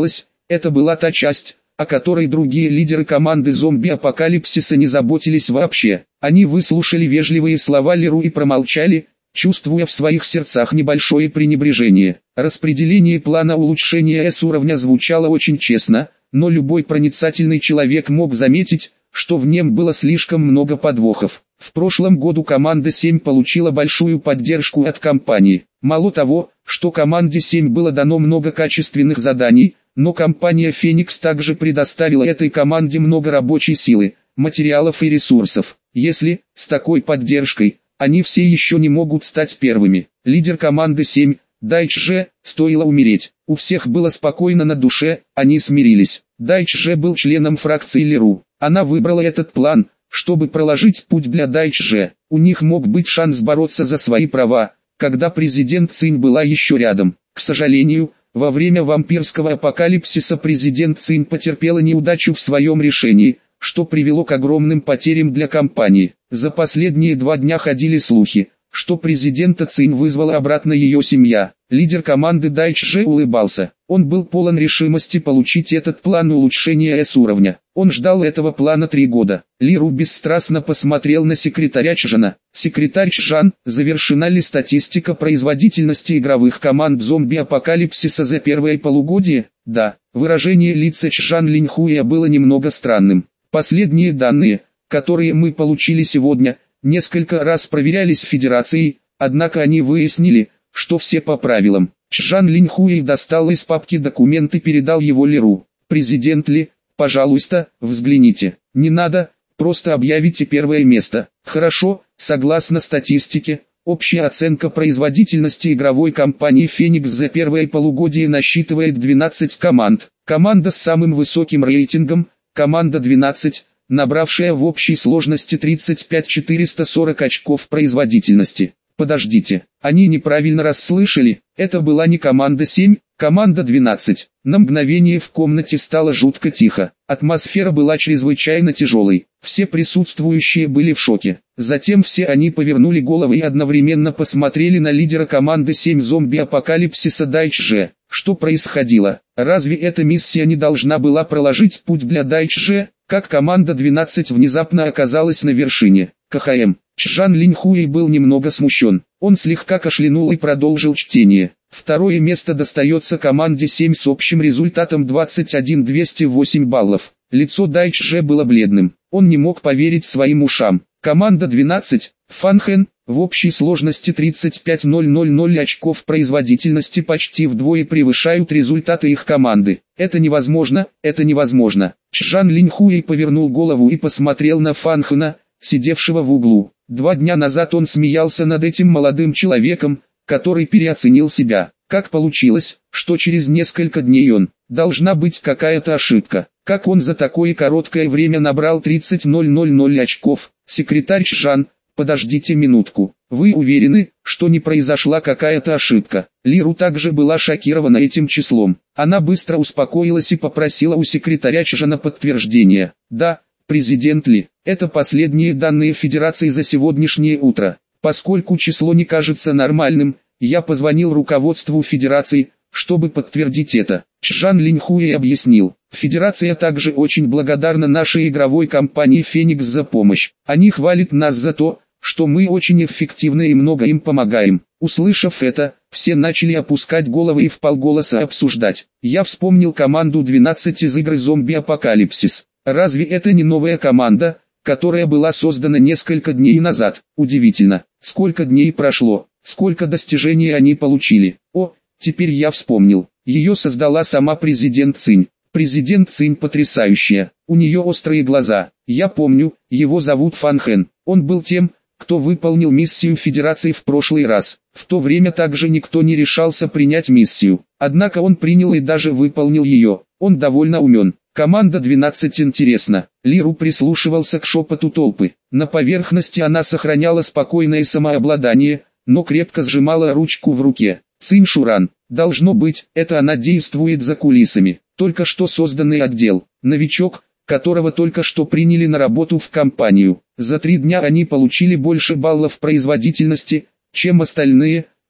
Это была та часть, о которой другие лидеры команды зомби-апокалипсиса не заботились вообще. Они выслушали вежливые слова Леру и промолчали, чувствуя в своих сердцах небольшое пренебрежение. Распределение плана улучшения С-уровня звучало очень честно, но любой проницательный человек мог заметить, что в нем было слишком много подвохов. В прошлом году команда 7 получила большую поддержку от компании. Мало того, что команде 7 было дано много качественных заданий, но компания Феникс также предоставила этой команде много рабочей силы, материалов и ресурсов. Если, с такой поддержкой, они все еще не могут стать первыми. Лидер команды 7, Дайч Же, стоило умереть. У всех было спокойно на душе, они смирились. Дайч Же был членом фракции Леру. Она выбрала этот план, чтобы проложить путь для Дайч Же. У них мог быть шанс бороться за свои права, когда президент Цинь была еще рядом. К сожалению, во время вампирского апокалипсиса президент Цинь потерпела неудачу в своем решении, что привело к огромным потерям для компании. За последние 2 дня ходили слухи, что президента Цинь вызвала обратно ее семья. Лидер команды Дайч Же улыбался. Он был полон решимости получить этот план улучшения С-уровня. Он ждал этого плана 3 года. Лиру бесстрастно посмотрел на секретаря Чжана. Секретарь Чжан, завершена ли статистика производительности игровых команд зомби-апокалипсиса за первое полугодие? Да. Выражение лица Чжан Линьхуя было немного странным. Последние данные, которые мы получили сегодня, несколько раз проверялись Федерацией, однако они выяснили, что все по правилам. Чжан Линьхуэй достал из папки документ и передал его Леру. «Президент Ли, пожалуйста, взгляните. Не надо, просто объявите первое место». «Хорошо, согласно статистике, общая оценка производительности игровой компании Феникс за первое полугодие насчитывает 12 команд. Команда с самым высоким рейтингом, команда 12, набравшая в общей сложности 35 440 очков производительности. Подождите, они неправильно расслышали, это была не команда 7, команда 12. На мгновение в комнате стало жутко тихо. Атмосфера была чрезвычайно тяжелой. Все присутствующие были в шоке. Затем все они повернули головы и одновременно посмотрели на лидера команды 7 зомби-апокалипсиса Дайч Же. Что происходило? Разве эта миссия не должна была проложить путь для Дайч Же, как команда 12 внезапно оказалась на вершине? КХМ. Чжан Линьхуэй был немного смущен. Он слегка кашлянул и продолжил чтение. Второе место достается команде 7 с общим результатом 21 208 баллов. Лицо Дайч Же было бледным. Он не мог поверить своим ушам. Команда 12, Фанхэн, в общей сложности 35 000 очков производительности почти вдвое превышают результаты их команды. Это невозможно, это невозможно. Чжан Линьхуэй повернул голову и посмотрел на Фанхэна, сидевшего в углу. 2 дня назад он смеялся над этим молодым человеком, который переоценил себя. Как получилось, что через несколько дней должна быть какая-то ошибка. Как он за такое короткое время набрал 30 000 очков? Секретарь Чжан, подождите минутку. Вы уверены, что не произошла какая-то ошибка? Лиру также была шокирована этим числом. Она быстро успокоилась и попросила у секретаря Чжана подтверждения. Да, президент Ли, это последние данные Федерации за сегодняшнее утро. Поскольку число не кажется нормальным, я позвонил руководству Федерации, чтобы подтвердить это. Чжан Линьхуэй объяснил. Федерация также очень благодарна нашей игровой компании Феникс за помощь. Они хвалят нас за то, что мы очень эффективны и много им помогаем. Услышав это, все начали опускать головы и вполголоса обсуждать. Я вспомнил команду 12 из игры «Зомби Апокалипсис». Разве это не новая команда, которая была создана несколько дней назад? Удивительно, сколько дней прошло, сколько достижений они получили. О, теперь я вспомнил. Ее создала сама президент Цинь. Президент Цинь потрясающая, у нее острые глаза. Я помню, его зовут Фанхэн. Он был тем, кто выполнил миссию Федерации в прошлый раз. В то время также никто не решался принять миссию. Однако он принял и даже выполнил ее. Он довольно умен. Команда 12 интересна. Лиру прислушивался к шепоту толпы. На поверхности она сохраняла спокойное самообладание, но крепко сжимала ручку в руке. Цинь Шуран. Должно быть, это она действует за кулисами. Только что созданный отдел. Новичок, которого только что приняли на работу в компанию. За 3 дня они получили больше баллов производительности, чем остальные,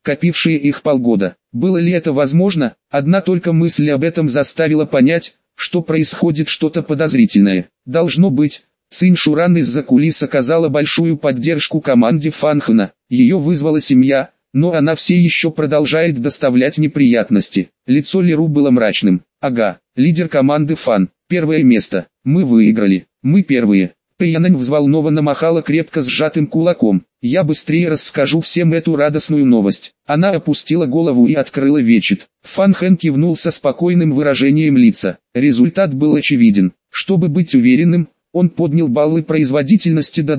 копившие их полгода. Было ли это возможно? Одна только мысль об этом заставила понять, что происходит что-то подозрительное. Должно быть, Цинь Шуран из-за кулис оказала большую поддержку команде Фан Хэна. Ее вызвала семья, но она все еще продолжает доставлять неприятности. Лицо Леру было мрачным. Ага, лидер команды Фан. Первое место. Мы выиграли. Мы первые. Пэйянань взволнованно махала крепко сжатым кулаком. Я быстрее расскажу всем эту радостную новость. Она опустила голову и открыла вечет. Фан Хэн кивнул со спокойным выражением лица. Результат был очевиден. Чтобы быть уверенным, он поднял баллы производительности до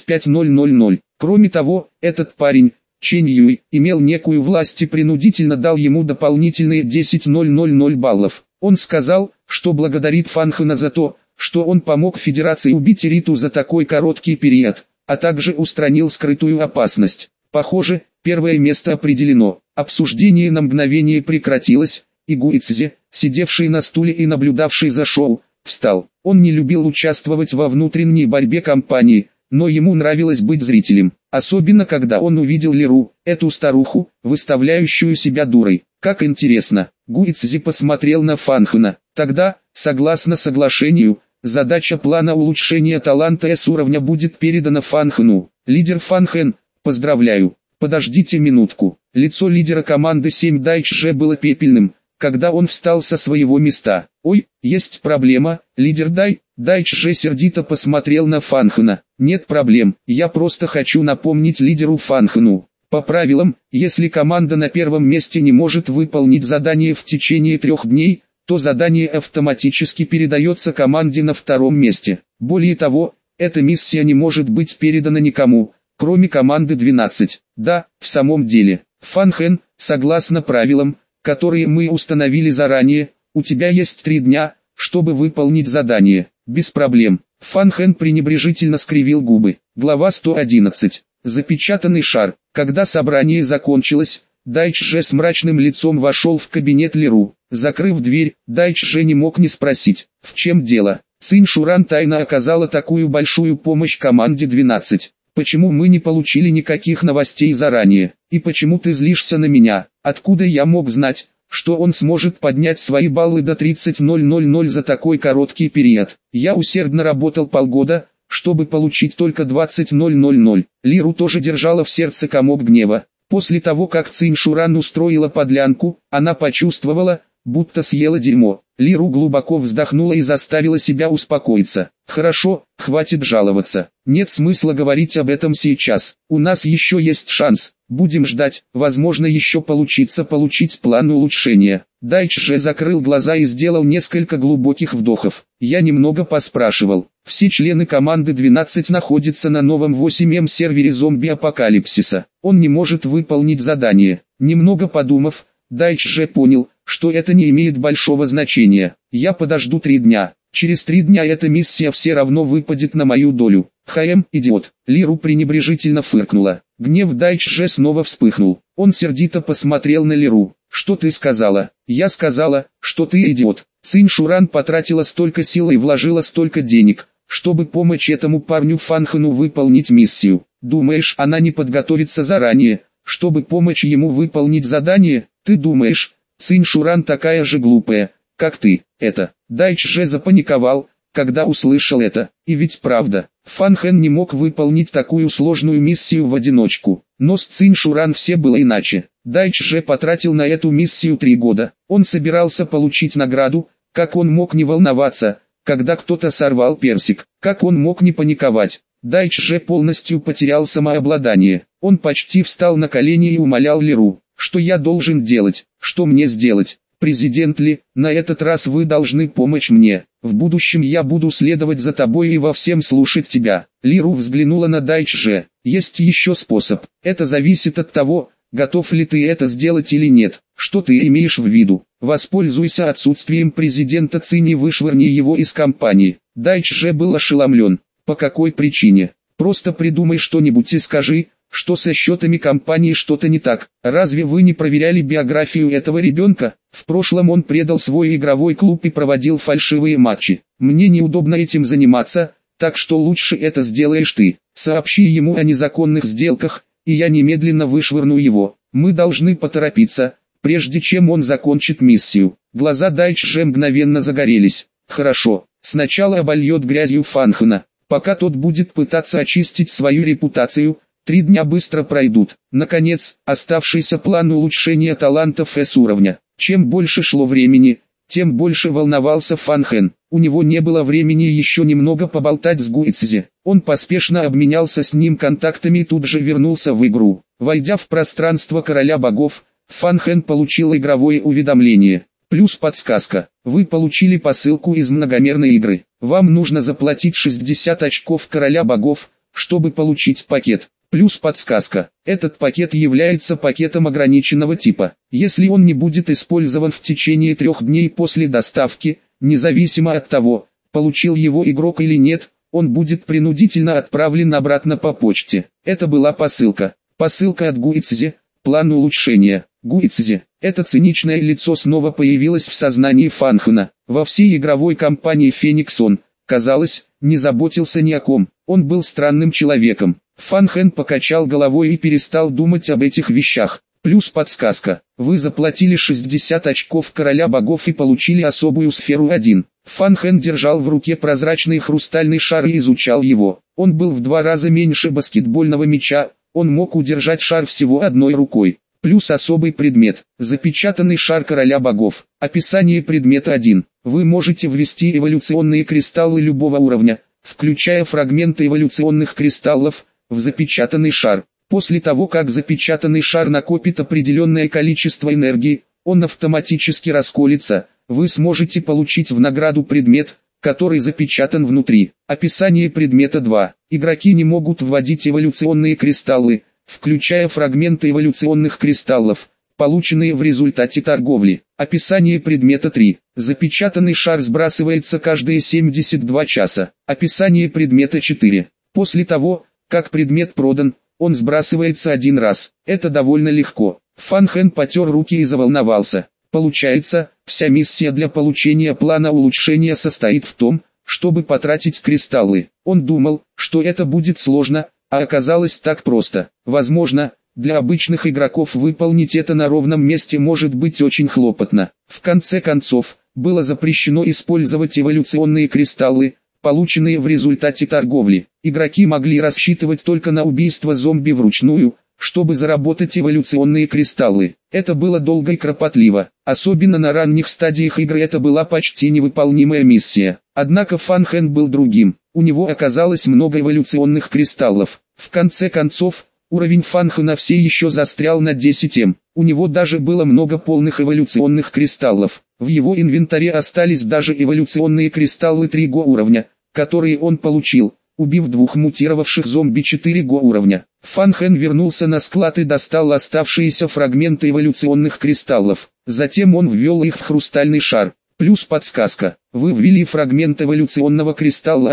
25,000. Кроме того, этот парень, Чэнь Юй, имел некую власть и принудительно дал ему дополнительные 10,000 баллов. Он сказал, что благодарит Фан Хэна за то, что он помог Федерации убить Риту за такой короткий период, а также устранил скрытую опасность. Похоже, первое место определено. Обсуждение на мгновение прекратилось, и Гуйцзи, сидевший на стуле и наблюдавший за шоу, встал. Он не любил участвовать во внутренней борьбе компании, но ему нравилось быть зрителем, особенно когда он увидел Леру, эту старуху, выставляющую себя дурой. Как интересно, Гуйцзи посмотрел на Фан Хэна. Тогда, согласно соглашению, задача плана улучшения таланта S-уровня будет передана Фан Хэну. Лидер Фан Хэн, поздравляю. Подождите минутку. Лицо лидера команды 7 Дайчже было пепельным, когда он встал со своего места. Ой, есть проблема, лидер Дайчже сердито посмотрел на Фан Хэна. Нет проблем, я просто хочу напомнить лидеру Фан Хэну. По правилам, если команда на первом месте не может выполнить задание в течение 3 дней, то задание автоматически передается команде на втором месте. Более того, эта миссия не может быть передана никому, кроме команды 12. Да, в самом деле, Фан Хэн, согласно правилам, которые мы установили заранее, у тебя есть 3 дня, чтобы выполнить задание. Без проблем. Фан Хэн пренебрежительно скривил губы. Глава 111. Запечатанный шар. Когда собрание закончилось, Дайчже с мрачным лицом вошел в кабинет Леру. Закрыв дверь, Дайчже не мог не спросить, в чем дело. Цинь Шуран тайно оказала такую большую помощь команде 12. Почему мы не получили никаких новостей заранее? И почему ты злишься на меня? Откуда я мог знать, что он сможет поднять свои баллы до 30,000 за такой короткий период? Я усердно работал полгода, чтобы получить только 20,000. Лиру тоже держала в сердце комок гнева. После того, как Цинь Шуран устроила подлянку, она почувствовала, будто съела дерьмо. Лиру глубоко вздохнула и заставила себя успокоиться. Хорошо, хватит жаловаться. Нет смысла говорить об этом сейчас. У нас еще есть шанс. Будем ждать, возможно еще получится получить план улучшения. Дайчже закрыл глаза и сделал несколько глубоких вдохов. Я немного поспрашивал. Все члены команды 12 находятся на новом 8М сервере зомби-апокалипсиса. Он не может выполнить задание. Немного подумав, Дайчже понял, что это не имеет большого значения. Я подожду 3 дня. Через 3 дня эта миссия все равно выпадет на мою долю. Идиот. Лиру пренебрежительно фыркнула. Гнев Дайчже снова вспыхнул. Он сердито посмотрел на Лиру. Что ты сказала? Я сказала, что ты идиот. Цинь Шуран потратила столько сил и вложила столько денег, чтобы помочь этому парню Фан Хэну выполнить миссию. Думаешь, она не подготовится заранее, чтобы помочь ему выполнить задание? Ты думаешь, Цинь Шуран такая же глупая, как ты? Дайчже запаниковал, когда услышал это. И ведь правда, Фан Хэн не мог выполнить такую сложную миссию в одиночку. Но с Цинь Шуран все было иначе. Дайчже потратил на эту миссию 3 года. Он собирался получить награду. Как он мог не волноваться, когда кто-то сорвал персик? Как он мог не паниковать? Дайчже полностью потерял самообладание. Он почти встал на колени и умолял Леру. Что я должен делать? Что мне сделать? Президент Ли, на этот раз вы должны помочь мне. В будущем я буду следовать за тобой и во всем слушать тебя. Лиру взглянула на Дайчже. Есть еще способ. Это зависит от того, готов ли ты это сделать или нет. Что ты имеешь в виду? Воспользуйся отсутствием президента Цинь и вышвырни его из компании. Дайчже был ошеломлен. По какой причине? Просто придумай что-нибудь и скажи, что со счетами компании что-то не так. Разве вы не проверяли биографию этого ребенка? В прошлом он предал свой игровой клуб и проводил фальшивые матчи. Мне неудобно этим заниматься, так что лучше это сделаешь ты. Сообщи ему о незаконных сделках, и я немедленно вышвырну его. Мы должны поторопиться, прежде чем он закончит миссию. Глаза Дайчже мгновенно загорелись. Хорошо, сначала обольет грязью Фанхена, пока тот будет пытаться очистить свою репутацию. 3 дня быстро пройдут. Наконец, оставшийся план улучшения талантов С-уровня. Чем больше шло времени, тем больше волновался Фанхен. У него не было времени еще немного поболтать с Гуйцзи. Он поспешно обменялся с ним контактами и тут же вернулся в игру. Войдя в пространство короля богов, Фанхен получил игровое уведомление. Плюс подсказка. Вы получили посылку из многомерной игры. Вам нужно заплатить 60 очков короля богов, чтобы получить пакет. Плюс подсказка. Этот пакет является пакетом ограниченного типа. Если он не будет использован в течение 3 дней после доставки, независимо от того, получил его игрок или нет, он будет принудительно отправлен обратно по почте. Это была посылка. Посылка от Гуйцзи. План улучшения. Гуйцзи. Это циничное лицо снова появилось в сознании Фанхена. Во всей игровой кампании «Феникс» он, казалось, не заботился ни о ком. Он был странным человеком. Фанхен покачал головой и перестал думать об этих вещах. Плюс подсказка. Вы заплатили 60 очков короля богов и получили особую сферу 1. Фанхен держал в руке прозрачный хрустальный шар и изучал его. Он был в 2 раза меньше баскетбольного мяча, он мог удержать шар всего одной рукой. Плюс особый предмет. Запечатанный шар короля богов. Описание предмета 1. Вы можете ввести эволюционные кристаллы любого уровня, включая фрагменты эволюционных кристаллов, в запечатанный шар. После того, как запечатанный шар накопит определенное количество энергии, он автоматически расколется. Вы сможете получить в награду предмет, который запечатан внутри. Описание предмета 2. Игроки не могут вводить эволюционные кристаллы, включая фрагменты эволюционных кристаллов, полученные в результате торговли. Описание предмета 3. Запечатанный шар сбрасывается каждые 72 часа. Описание предмета 4. После того, как предмет продан, он сбрасывается 1 раз. Это довольно легко. Фанхен потер руки и заволновался. Получается, вся миссия для получения плана улучшения состоит в том, чтобы потратить кристаллы. Он думал, что это будет сложно, а оказалось так просто. Возможно, для обычных игроков выполнить это на ровном месте может быть очень хлопотно. В конце концов, было запрещено использовать эволюционные кристаллы, полученные в результате торговли. Игроки могли рассчитывать только на убийство зомби вручную, чтобы заработать эволюционные кристаллы. Это было долго и кропотливо. Особенно на ранних стадиях игры это была почти невыполнимая миссия. Однако Фанхен был другим. У него оказалось много эволюционных кристаллов. В конце концов, уровень Фанхена все еще застрял на 10 М. У него даже было много полных эволюционных кристаллов. В его инвентаре остались даже эволюционные кристаллы 3 го уровня, которые он получил, убив 2 мутировавших зомби 4 го уровня. Фанхен вернулся на склад и достал оставшиеся фрагменты эволюционных кристаллов. Затем он ввел их в хрустальный шар. Плюс подсказка. Вы ввели фрагмент эволюционного кристалла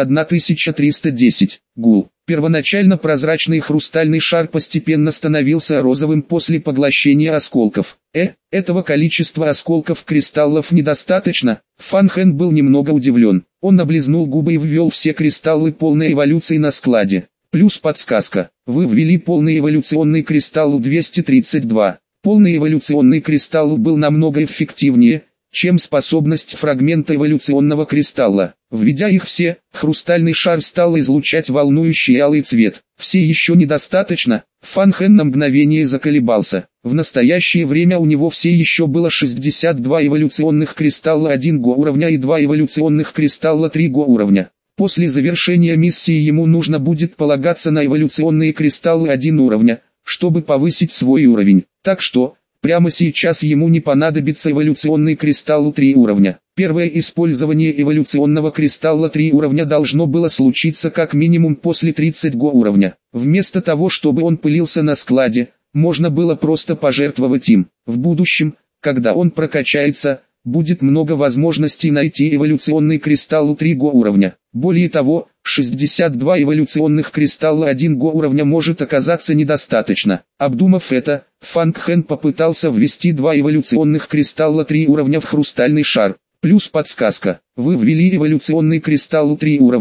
1310. Гул. Первоначально прозрачный хрустальный шар постепенно становился розовым после поглощения осколков. Этого количества осколков кристаллов недостаточно. Фанхен был немного удивлен. Он облизнул губы и ввел все кристаллы полной эволюции на складе. Плюс подсказка. Вы ввели полный эволюционный кристалл 232. Полный эволюционный кристалл был намного эффективнее, чем способность фрагмента эволюционного кристалла. Введя их все, хрустальный шар стал излучать волнующий алый цвет. Все еще недостаточно. Фанхен на мгновение заколебался. В настоящее время у него все еще было 62 эволюционных кристалла 1 го уровня и 2 эволюционных кристалла 3 го уровня. После завершения миссии ему нужно будет полагаться на эволюционные кристаллы 1 уровня, чтобы повысить свой уровень. Так что, прямо сейчас ему не понадобится эволюционный кристалл 3 уровня. Первое использование эволюционного кристалла 3 уровня должно было случиться как минимум после 30 го уровня. Вместо того, чтобы он пылился на складе, можно было просто пожертвовать им. В будущем, когда он прокачается, будет много возможностей найти эволюционный кристалл 3 го уровня. Более того, 62 эволюционных кристалла 1 го уровня может оказаться недостаточно. Обдумав это, Фанхен попытался ввести 2 эволюционных кристалла 3 уровня в хрустальный шар. Плюс подсказка. Вы ввели эволюционный кристалл 3 уровня.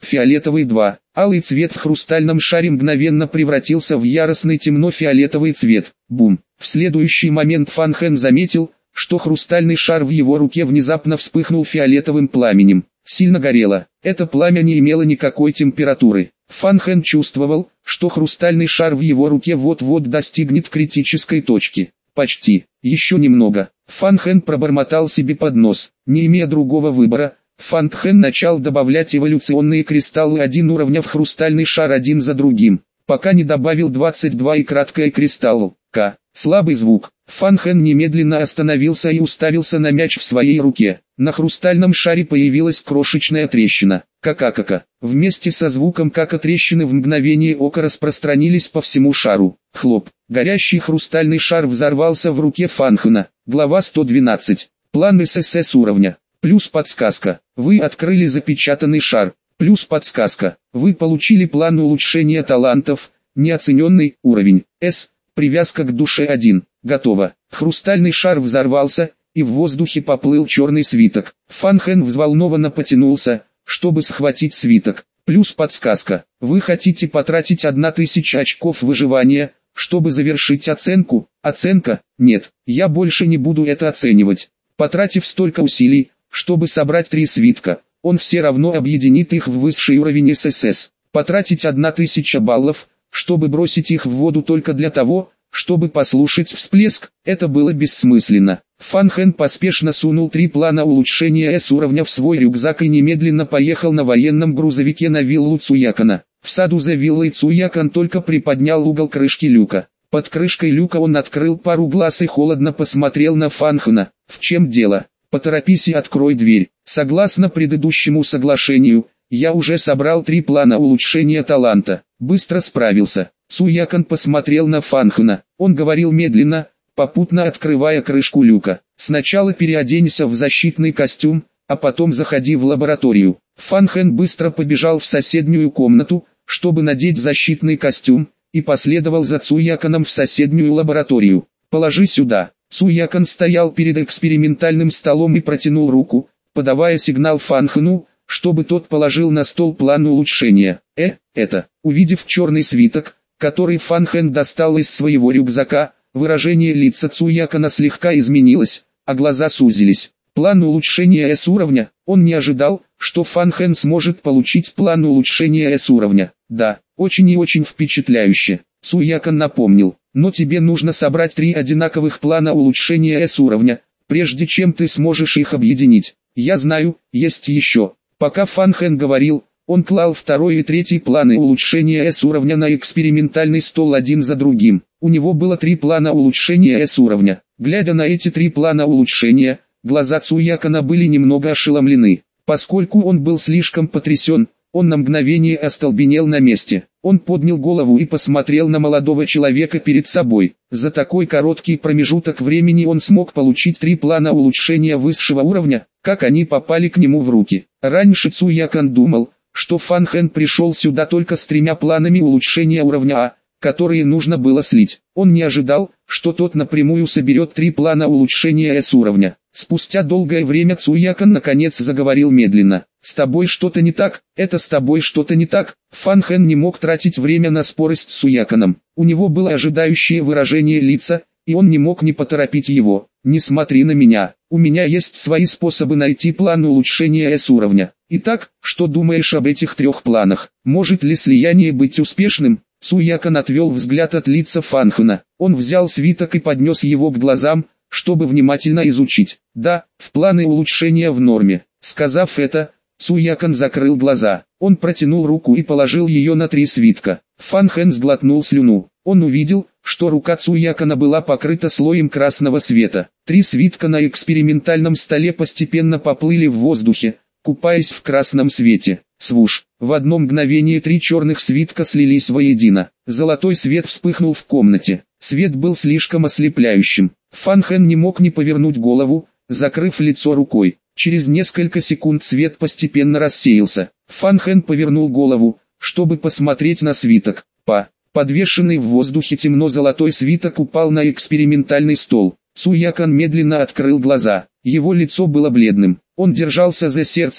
фиолетовый 2. Алый цвет в хрустальном шаре мгновенно превратился в яростный темно-фиолетовый цвет. Бум! В следующий момент Фан Хэн заметил, что хрустальный шар в его руке внезапно вспыхнул фиолетовым пламенем. Сильно горело. Это пламя не имело никакой температуры. Фан Хэн чувствовал, что хрустальный шар в его руке вот-вот достигнет критической точки. Почти. Еще немного. Фан Хэн пробормотал себе под нос. Не имея другого выбора, Фан Хэн начал добавлять эволюционные кристаллы 1 уровня в хрустальный шар один за другим, пока не добавил 22 и краткое кристаллу. Слабый звук. Фан Хэн немедленно остановился и уставился на мяч в своей руке. На хрустальном шаре появилась крошечная трещина. Кака-кака. Вместе со звуком кака трещины в мгновение ока распространились по всему шару. Хлоп. Горящий хрустальный шар взорвался в руке Фан Хэна. Глава 112. План ССС уровня. Плюс подсказка. Вы открыли запечатанный шар. Плюс подсказка. Вы получили план улучшения талантов. Неоцененный уровень. С. Привязка к душе 1. Готово. Хрустальный шар взорвался, и в воздухе поплыл черный свиток. Фан Хэн взволнованно потянулся, чтобы схватить свиток. Плюс подсказка. Вы хотите потратить 1000 очков выживания, чтобы завершить оценку? Оценка? Нет, я больше не буду это оценивать. Потратив столько усилий, чтобы собрать 3 свитка, он все равно объединит их в высший уровень ССС. Потратить 1000 баллов, чтобы бросить их в воду только для того, чтобы послушать всплеск, это было бессмысленно. Фан Хэн поспешно сунул 3 плана улучшения С уровня в свой рюкзак и немедленно поехал на военном грузовике на виллу Цуякана. В саду за виллой Цуякан только приподнял угол крышки люка. Под крышкой люка он открыл пару глаз и холодно посмотрел на Фан Хэна. В чем дело? Поторопись и открой дверь. Согласно предыдущему соглашению, я уже собрал 3 плана улучшения таланта. Быстро справился. Цуякан посмотрел на Фан Хэна. Он говорил медленно, попутно открывая крышку люка. Сначала переоденься в защитный костюм, а потом заходи в лабораторию. Фан Хэн быстро побежал в соседнюю комнату, чтобы надеть защитный костюм, и последовал за Цуяканом в соседнюю лабораторию. Положи сюда. Цуякан стоял перед экспериментальным столом и протянул руку, подавая сигнал Фан Хэну, чтобы тот положил на стол план улучшения. Это. Увидев черный свиток, который Фан Хэн достал из своего рюкзака, выражение лица Цуякана слегка изменилось, а глаза сузились. План улучшения С уровня. Он не ожидал, что Фан Хэн сможет получить план улучшения С уровня. Да, очень и очень впечатляюще. Цуякан напомнил, но тебе нужно собрать 3 одинаковых плана улучшения С уровня, прежде чем ты сможешь их объединить. Я знаю, есть еще. Пока Фан Хэн говорил, он клал 2 и 3 планы улучшения С уровня на экспериментальный стол один за другим. У него было 3 плана улучшения С уровня. Глядя на эти 3 плана улучшения, глаза Цуякана были немного ошеломлены. Поскольку он был слишком потрясен, он на мгновение остолбенел на месте. Он поднял голову и посмотрел на молодого человека перед собой. За такой короткий промежуток времени он смог получить 3 плана улучшения высшего уровня, как они попали к нему в руки. Раньше Цуякан думал, что Фан Хэн пришел сюда только с 3 планами улучшения уровня А, которые нужно было слить. Он не ожидал, что тот напрямую соберет 3 плана улучшения С уровня. Спустя долгое время Цуякан наконец заговорил медленно. «С тобой что-то не так, это с тобой что-то не так». Фан Хэн не мог тратить время на споры с Цуяканом. У него было ожидающее выражение лица, и он не мог не поторопить его. «Не смотри на меня, у меня есть свои способы найти план улучшения С уровня. Итак, что думаешь об этих 3 планах? Может ли слияние быть успешным?» Цуякан отвел взгляд от лица Фан Хэна. Он взял свиток и поднес его к глазам, чтобы внимательно изучить. «Да, в планы улучшения в норме». Сказав это, Цуякан закрыл глаза. Он протянул руку и положил ее на 3 свитка. Фан Хэн сглотнул слюну. Он увидел, что рука Цуякана была покрыта слоем красного света. 3 свитка на экспериментальном столе постепенно поплыли в воздухе, купаясь в красном свете. Свуш. В одно мгновение 3 черных свитка слились воедино. Золотой свет вспыхнул в комнате. Свет был слишком ослепляющим. Фан Хэн не мог не повернуть голову, закрыв лицо рукой. Через несколько секунд свет постепенно рассеялся. Фан Хэн повернул голову, чтобы посмотреть на свиток. Подвешенный в воздухе темно-золотой свиток упал на экспериментальный стол. Цуякан медленно открыл глаза. Его лицо было бледным. Он держался за сердце,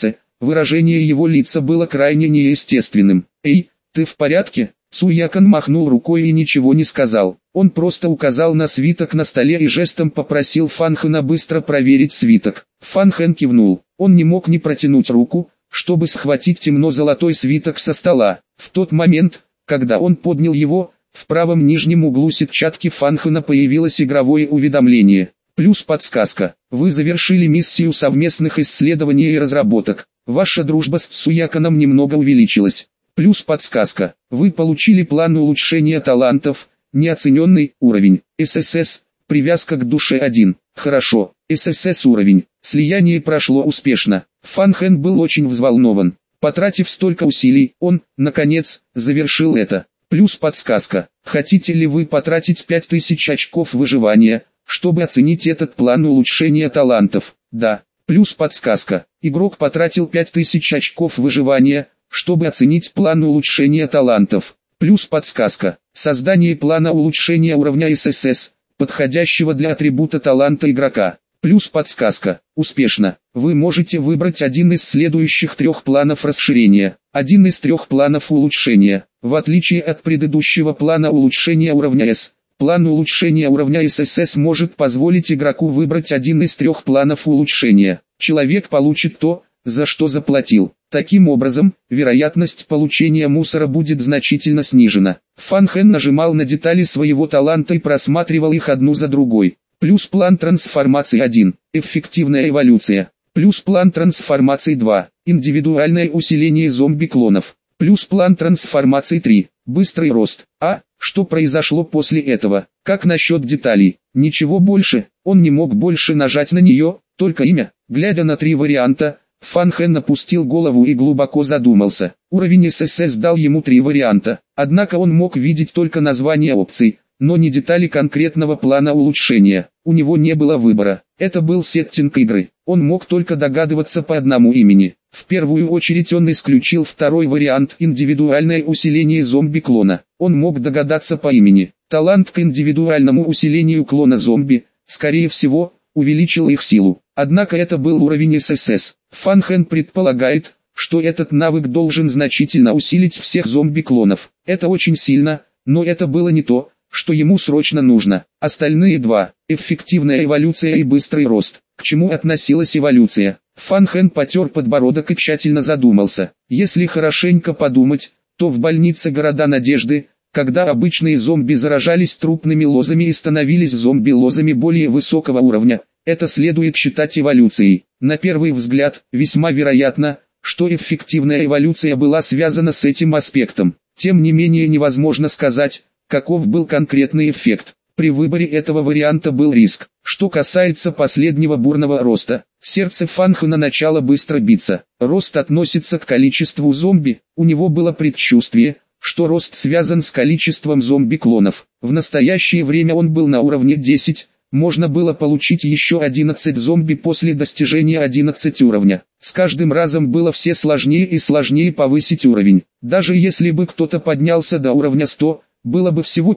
Выражение его лица было крайне неестественным. «Эй, ты в порядке?» Суякан махнул рукой и ничего не сказал. Он просто указал на свиток на столе и жестом попросил Фан Хэна быстро проверить свиток. Фан Хэн кивнул. Он не мог не протянуть руку, чтобы схватить темно-золотой свиток со стола. В тот момент, когда он поднял его, в правом нижнем углу сетчатки Фан Хэна появилось игровое уведомление. Плюс подсказка. Вы завершили миссию совместных исследований и разработок. Ваша дружба с Суяканом немного увеличилась. Плюс подсказка. Вы получили план улучшения талантов, неоцененный уровень. ССС, привязка к душе 1. Хорошо. ССС уровень. Слияние прошло успешно. Фан Хэн был очень взволнован. Потратив столько усилий, он, наконец, завершил это. Плюс подсказка. Хотите ли вы потратить 5000 очков выживания, чтобы оценить этот план улучшения талантов? Да. Плюс подсказка. Игрок потратил 5000 очков выживания, чтобы оценить план улучшения талантов. Плюс подсказка. Создание плана улучшения уровня ССС, подходящего для атрибута таланта игрока. Плюс подсказка. Успешно. Вы можете выбрать один из следующих 3 планов расширения. Один из 3 планов улучшения. В отличие от предыдущего плана улучшения уровня С, план улучшения уровня ССС может позволить игроку выбрать один из 3 планов улучшения. Человек получит то, за что заплатил. Таким образом, вероятность получения мусора будет значительно снижена. Фан Хэн нажимал на детали своего таланта и просматривал их одну за другой. Плюс план трансформации 1. Эффективная эволюция. Плюс план трансформации 2. Индивидуальное усиление зомби-клонов. Плюс план трансформации 3. Быстрый рост. А, что произошло после этого? Как насчет деталей? Ничего больше. Он не мог больше нажать на нее, только имя. Глядя на 3 варианта, Фан Хэн опустил голову и глубоко задумался. Уровень ССС дал ему 3 варианта, однако он мог видеть только названия опций, но не детали конкретного плана улучшения. У него не было выбора. Это был сеттинг игры. Он мог только догадываться по одному имени. В первую очередь он исключил 2-й вариант индивидуальное усиление зомби-клона. Он мог догадаться по имени. Талант к индивидуальному усилению клона зомби, скорее всего, увеличил их силу. Однако это был уровень ССС. Фан Хэн предполагает, что этот навык должен значительно усилить всех зомби-клонов. Это очень сильно, но это было не то, что ему срочно нужно. Остальные 2 – эффективная эволюция и быстрый рост. К чему относилась эволюция? Фан Хэн потер подбородок и тщательно задумался. Если хорошенько подумать, то в больнице Города Надежды, когда обычные зомби заражались трупными лозами и становились зомби-лозами более высокого уровня, это следует считать эволюцией. На первый взгляд, весьма вероятно, что эффективная эволюция была связана с этим аспектом. Тем не менее невозможно сказать, каков был конкретный эффект. При выборе этого варианта был риск. Что касается последнего бурного роста, сердце Фан Хэна начало быстро биться. Рост относится к количеству зомби, у него было предчувствие, что рост связан с количеством зомби-клонов. В настоящее время он был на уровне 10, можно было получить еще 11 зомби после достижения 11 уровня. С каждым разом было все сложнее и сложнее повысить уровень. Даже если бы кто-то поднялся до уровня 100, было бы всего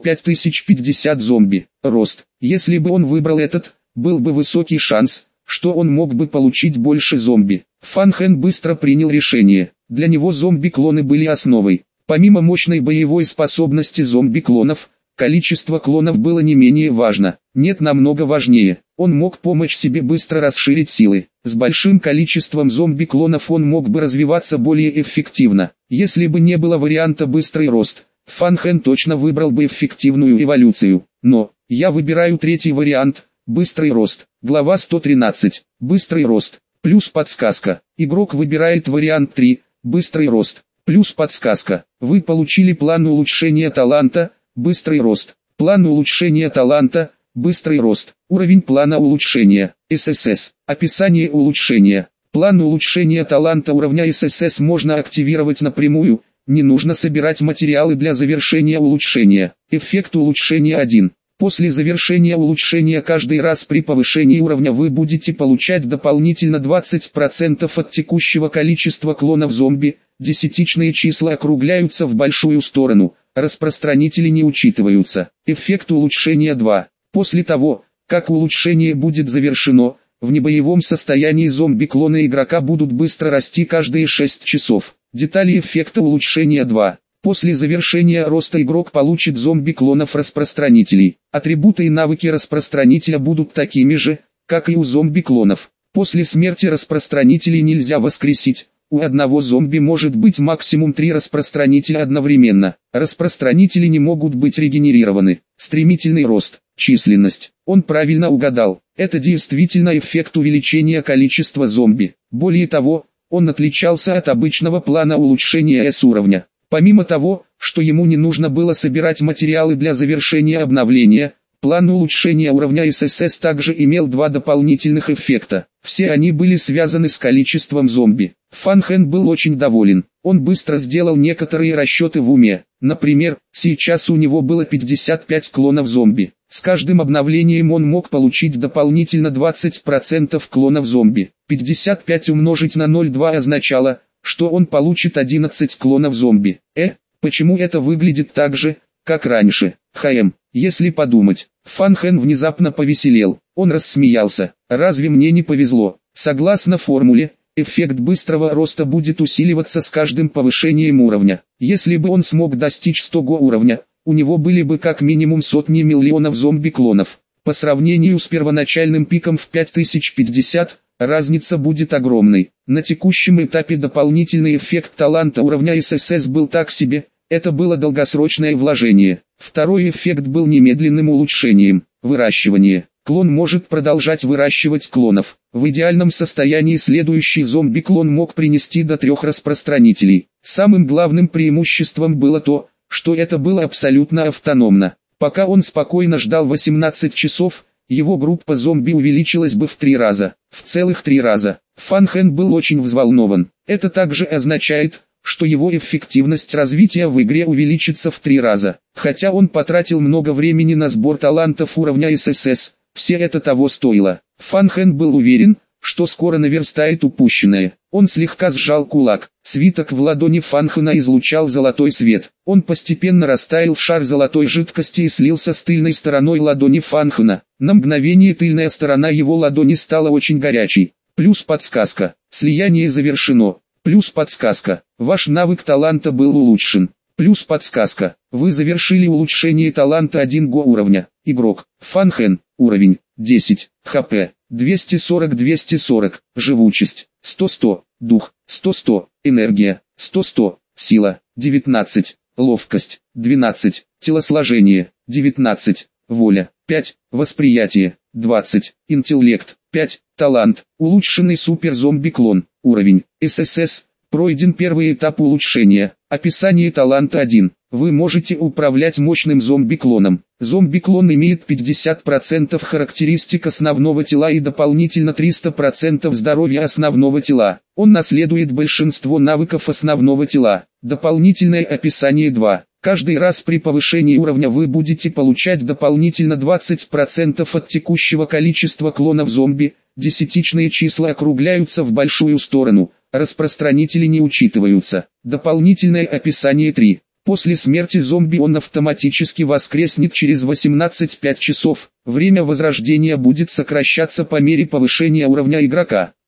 5050 зомби. Рост. Если бы он выбрал этот, был бы высокий шанс, что он мог бы получить больше зомби. Фан Хэн быстро принял решение. Для него зомби-клоны были основой. Помимо мощной боевой способности зомби-клонов, количество клонов было не менее важно. Нет, намного важнее. Он мог помочь себе быстро расширить силы. С большим количеством зомби-клонов он мог бы развиваться более эффективно. Если бы не было варианта быстрый рост, Фан Хэн точно выбрал бы эффективную эволюцию. Но, я выбираю 3-й вариант, быстрый рост. Глава 113. Быстрый рост. Плюс подсказка. Игрок выбирает вариант 3, быстрый рост. Плюс подсказка. Вы получили план улучшения таланта, быстрый рост. План улучшения таланта, быстрый рост. Уровень плана улучшения. ССС. Описание улучшения. План улучшения таланта уровня ССС можно активировать напрямую. Не нужно собирать материалы для завершения улучшения. Эффект улучшения 1. После завершения улучшения каждый раз при повышении уровня вы будете получать дополнительно 20% от текущего количества клонов зомби. Десятичные числа округляются в большую сторону, распространители не учитываются. Эффект улучшения 2. После того, как улучшение будет завершено, В небоевом состоянии зомби-клоны игрока будут быстро расти каждые 6 часов. Детали эффекта улучшения 2. После завершения роста игрок получит зомби-клонов-распространителей. Атрибуты и навыки распространителя будут такими же, как и у зомби-клонов. После смерти распространителей нельзя воскресить. У одного зомби может быть максимум 3 распространителя одновременно. Распространители не могут быть регенерированы. Стремительный рост. Численность. Он правильно угадал. Это действительно эффект увеличения количества зомби. Более того, он отличался от обычного плана улучшения S-уровня. Помимо того, что ему не нужно было собирать материалы для завершения обновления, план улучшения уровня SSS также имел 2 дополнительных эффекта. Все они были связаны с количеством зомби. Фан Хэн был очень доволен. Он быстро сделал некоторые расчеты в уме. Например, сейчас у него было 55 клонов зомби. С каждым обновлением он мог получить дополнительно 20% клонов зомби. 55 умножить на 0,2 означало, что он получит 11 клонов зомби. Почему это выглядит так же, как раньше? Если подумать. Фан Хэн внезапно повеселел. Он рассмеялся. Разве мне не повезло? Согласно формуле, эффект быстрого роста будет усиливаться с каждым повышением уровня. Если бы он смог достичь 100 уровня, у него были бы как минимум сотни миллионов зомби-клонов. По сравнению с первоначальным пиком в 5050, разница будет огромной. На текущем этапе дополнительный эффект таланта уровня SSS был так себе, это было долгосрочное вложение. Второй эффект был немедленным улучшением. Выращивание. Клон может продолжать выращивать клонов. В идеальном состоянии следующий зомби-клон мог принести до 3 распространителей. Самым главным преимуществом было то, что это было абсолютно автономно. Пока он спокойно ждал 18 часов, его группа зомби увеличилась бы в 3 раза. В целых 3 раза. Фан Хэн был очень взволнован. Это также означает, что его эффективность развития в игре увеличится в 3 раза. Хотя он потратил много времени на сбор талантов уровня SSS, все это того стоило. Фан Хэн был уверен, что скоро наверстает упущенное. Он слегка сжал кулак. Свиток в ладони Фан Хэна излучал золотой свет. Он постепенно растаял в шар золотой жидкости и слился с тыльной стороной ладони Фан Хэна. На мгновение тыльная сторона его ладони стала очень горячей. Плюс подсказка. Слияние завершено. Плюс подсказка. Ваш навык таланта был улучшен. Плюс подсказка. Вы завершили улучшение таланта 1 уровня. Игрок. Фан Хэн. Уровень. 10. ХП. 240-240. Живучесть. 100-100. Дух. 100-100. Энергия. 100-100. Сила. 19. Ловкость. 12. Телосложение. 19. Воля. 5. Восприятие. 20. Интеллект. 5. Талант. Улучшенный супер-зомби-клон. Уровень. SSS. Пройден первый этап улучшения. Описание таланта 1. Вы можете управлять мощным зомби-клоном. Зомби-клон имеет 50% характеристик основного тела и дополнительно 300% здоровья основного тела. Он наследует большинство навыков основного тела. Дополнительное описание 2. Каждый раз при повышении уровня вы будете получать дополнительно 20% от текущего количества клонов зомби. Десятичные числа округляются в большую сторону. Распространители не учитываются. Дополнительное описание 3. После смерти зомби он автоматически воскреснет через 18-5 часов. Время возрождения будет сокращаться по мере повышения уровня игрока.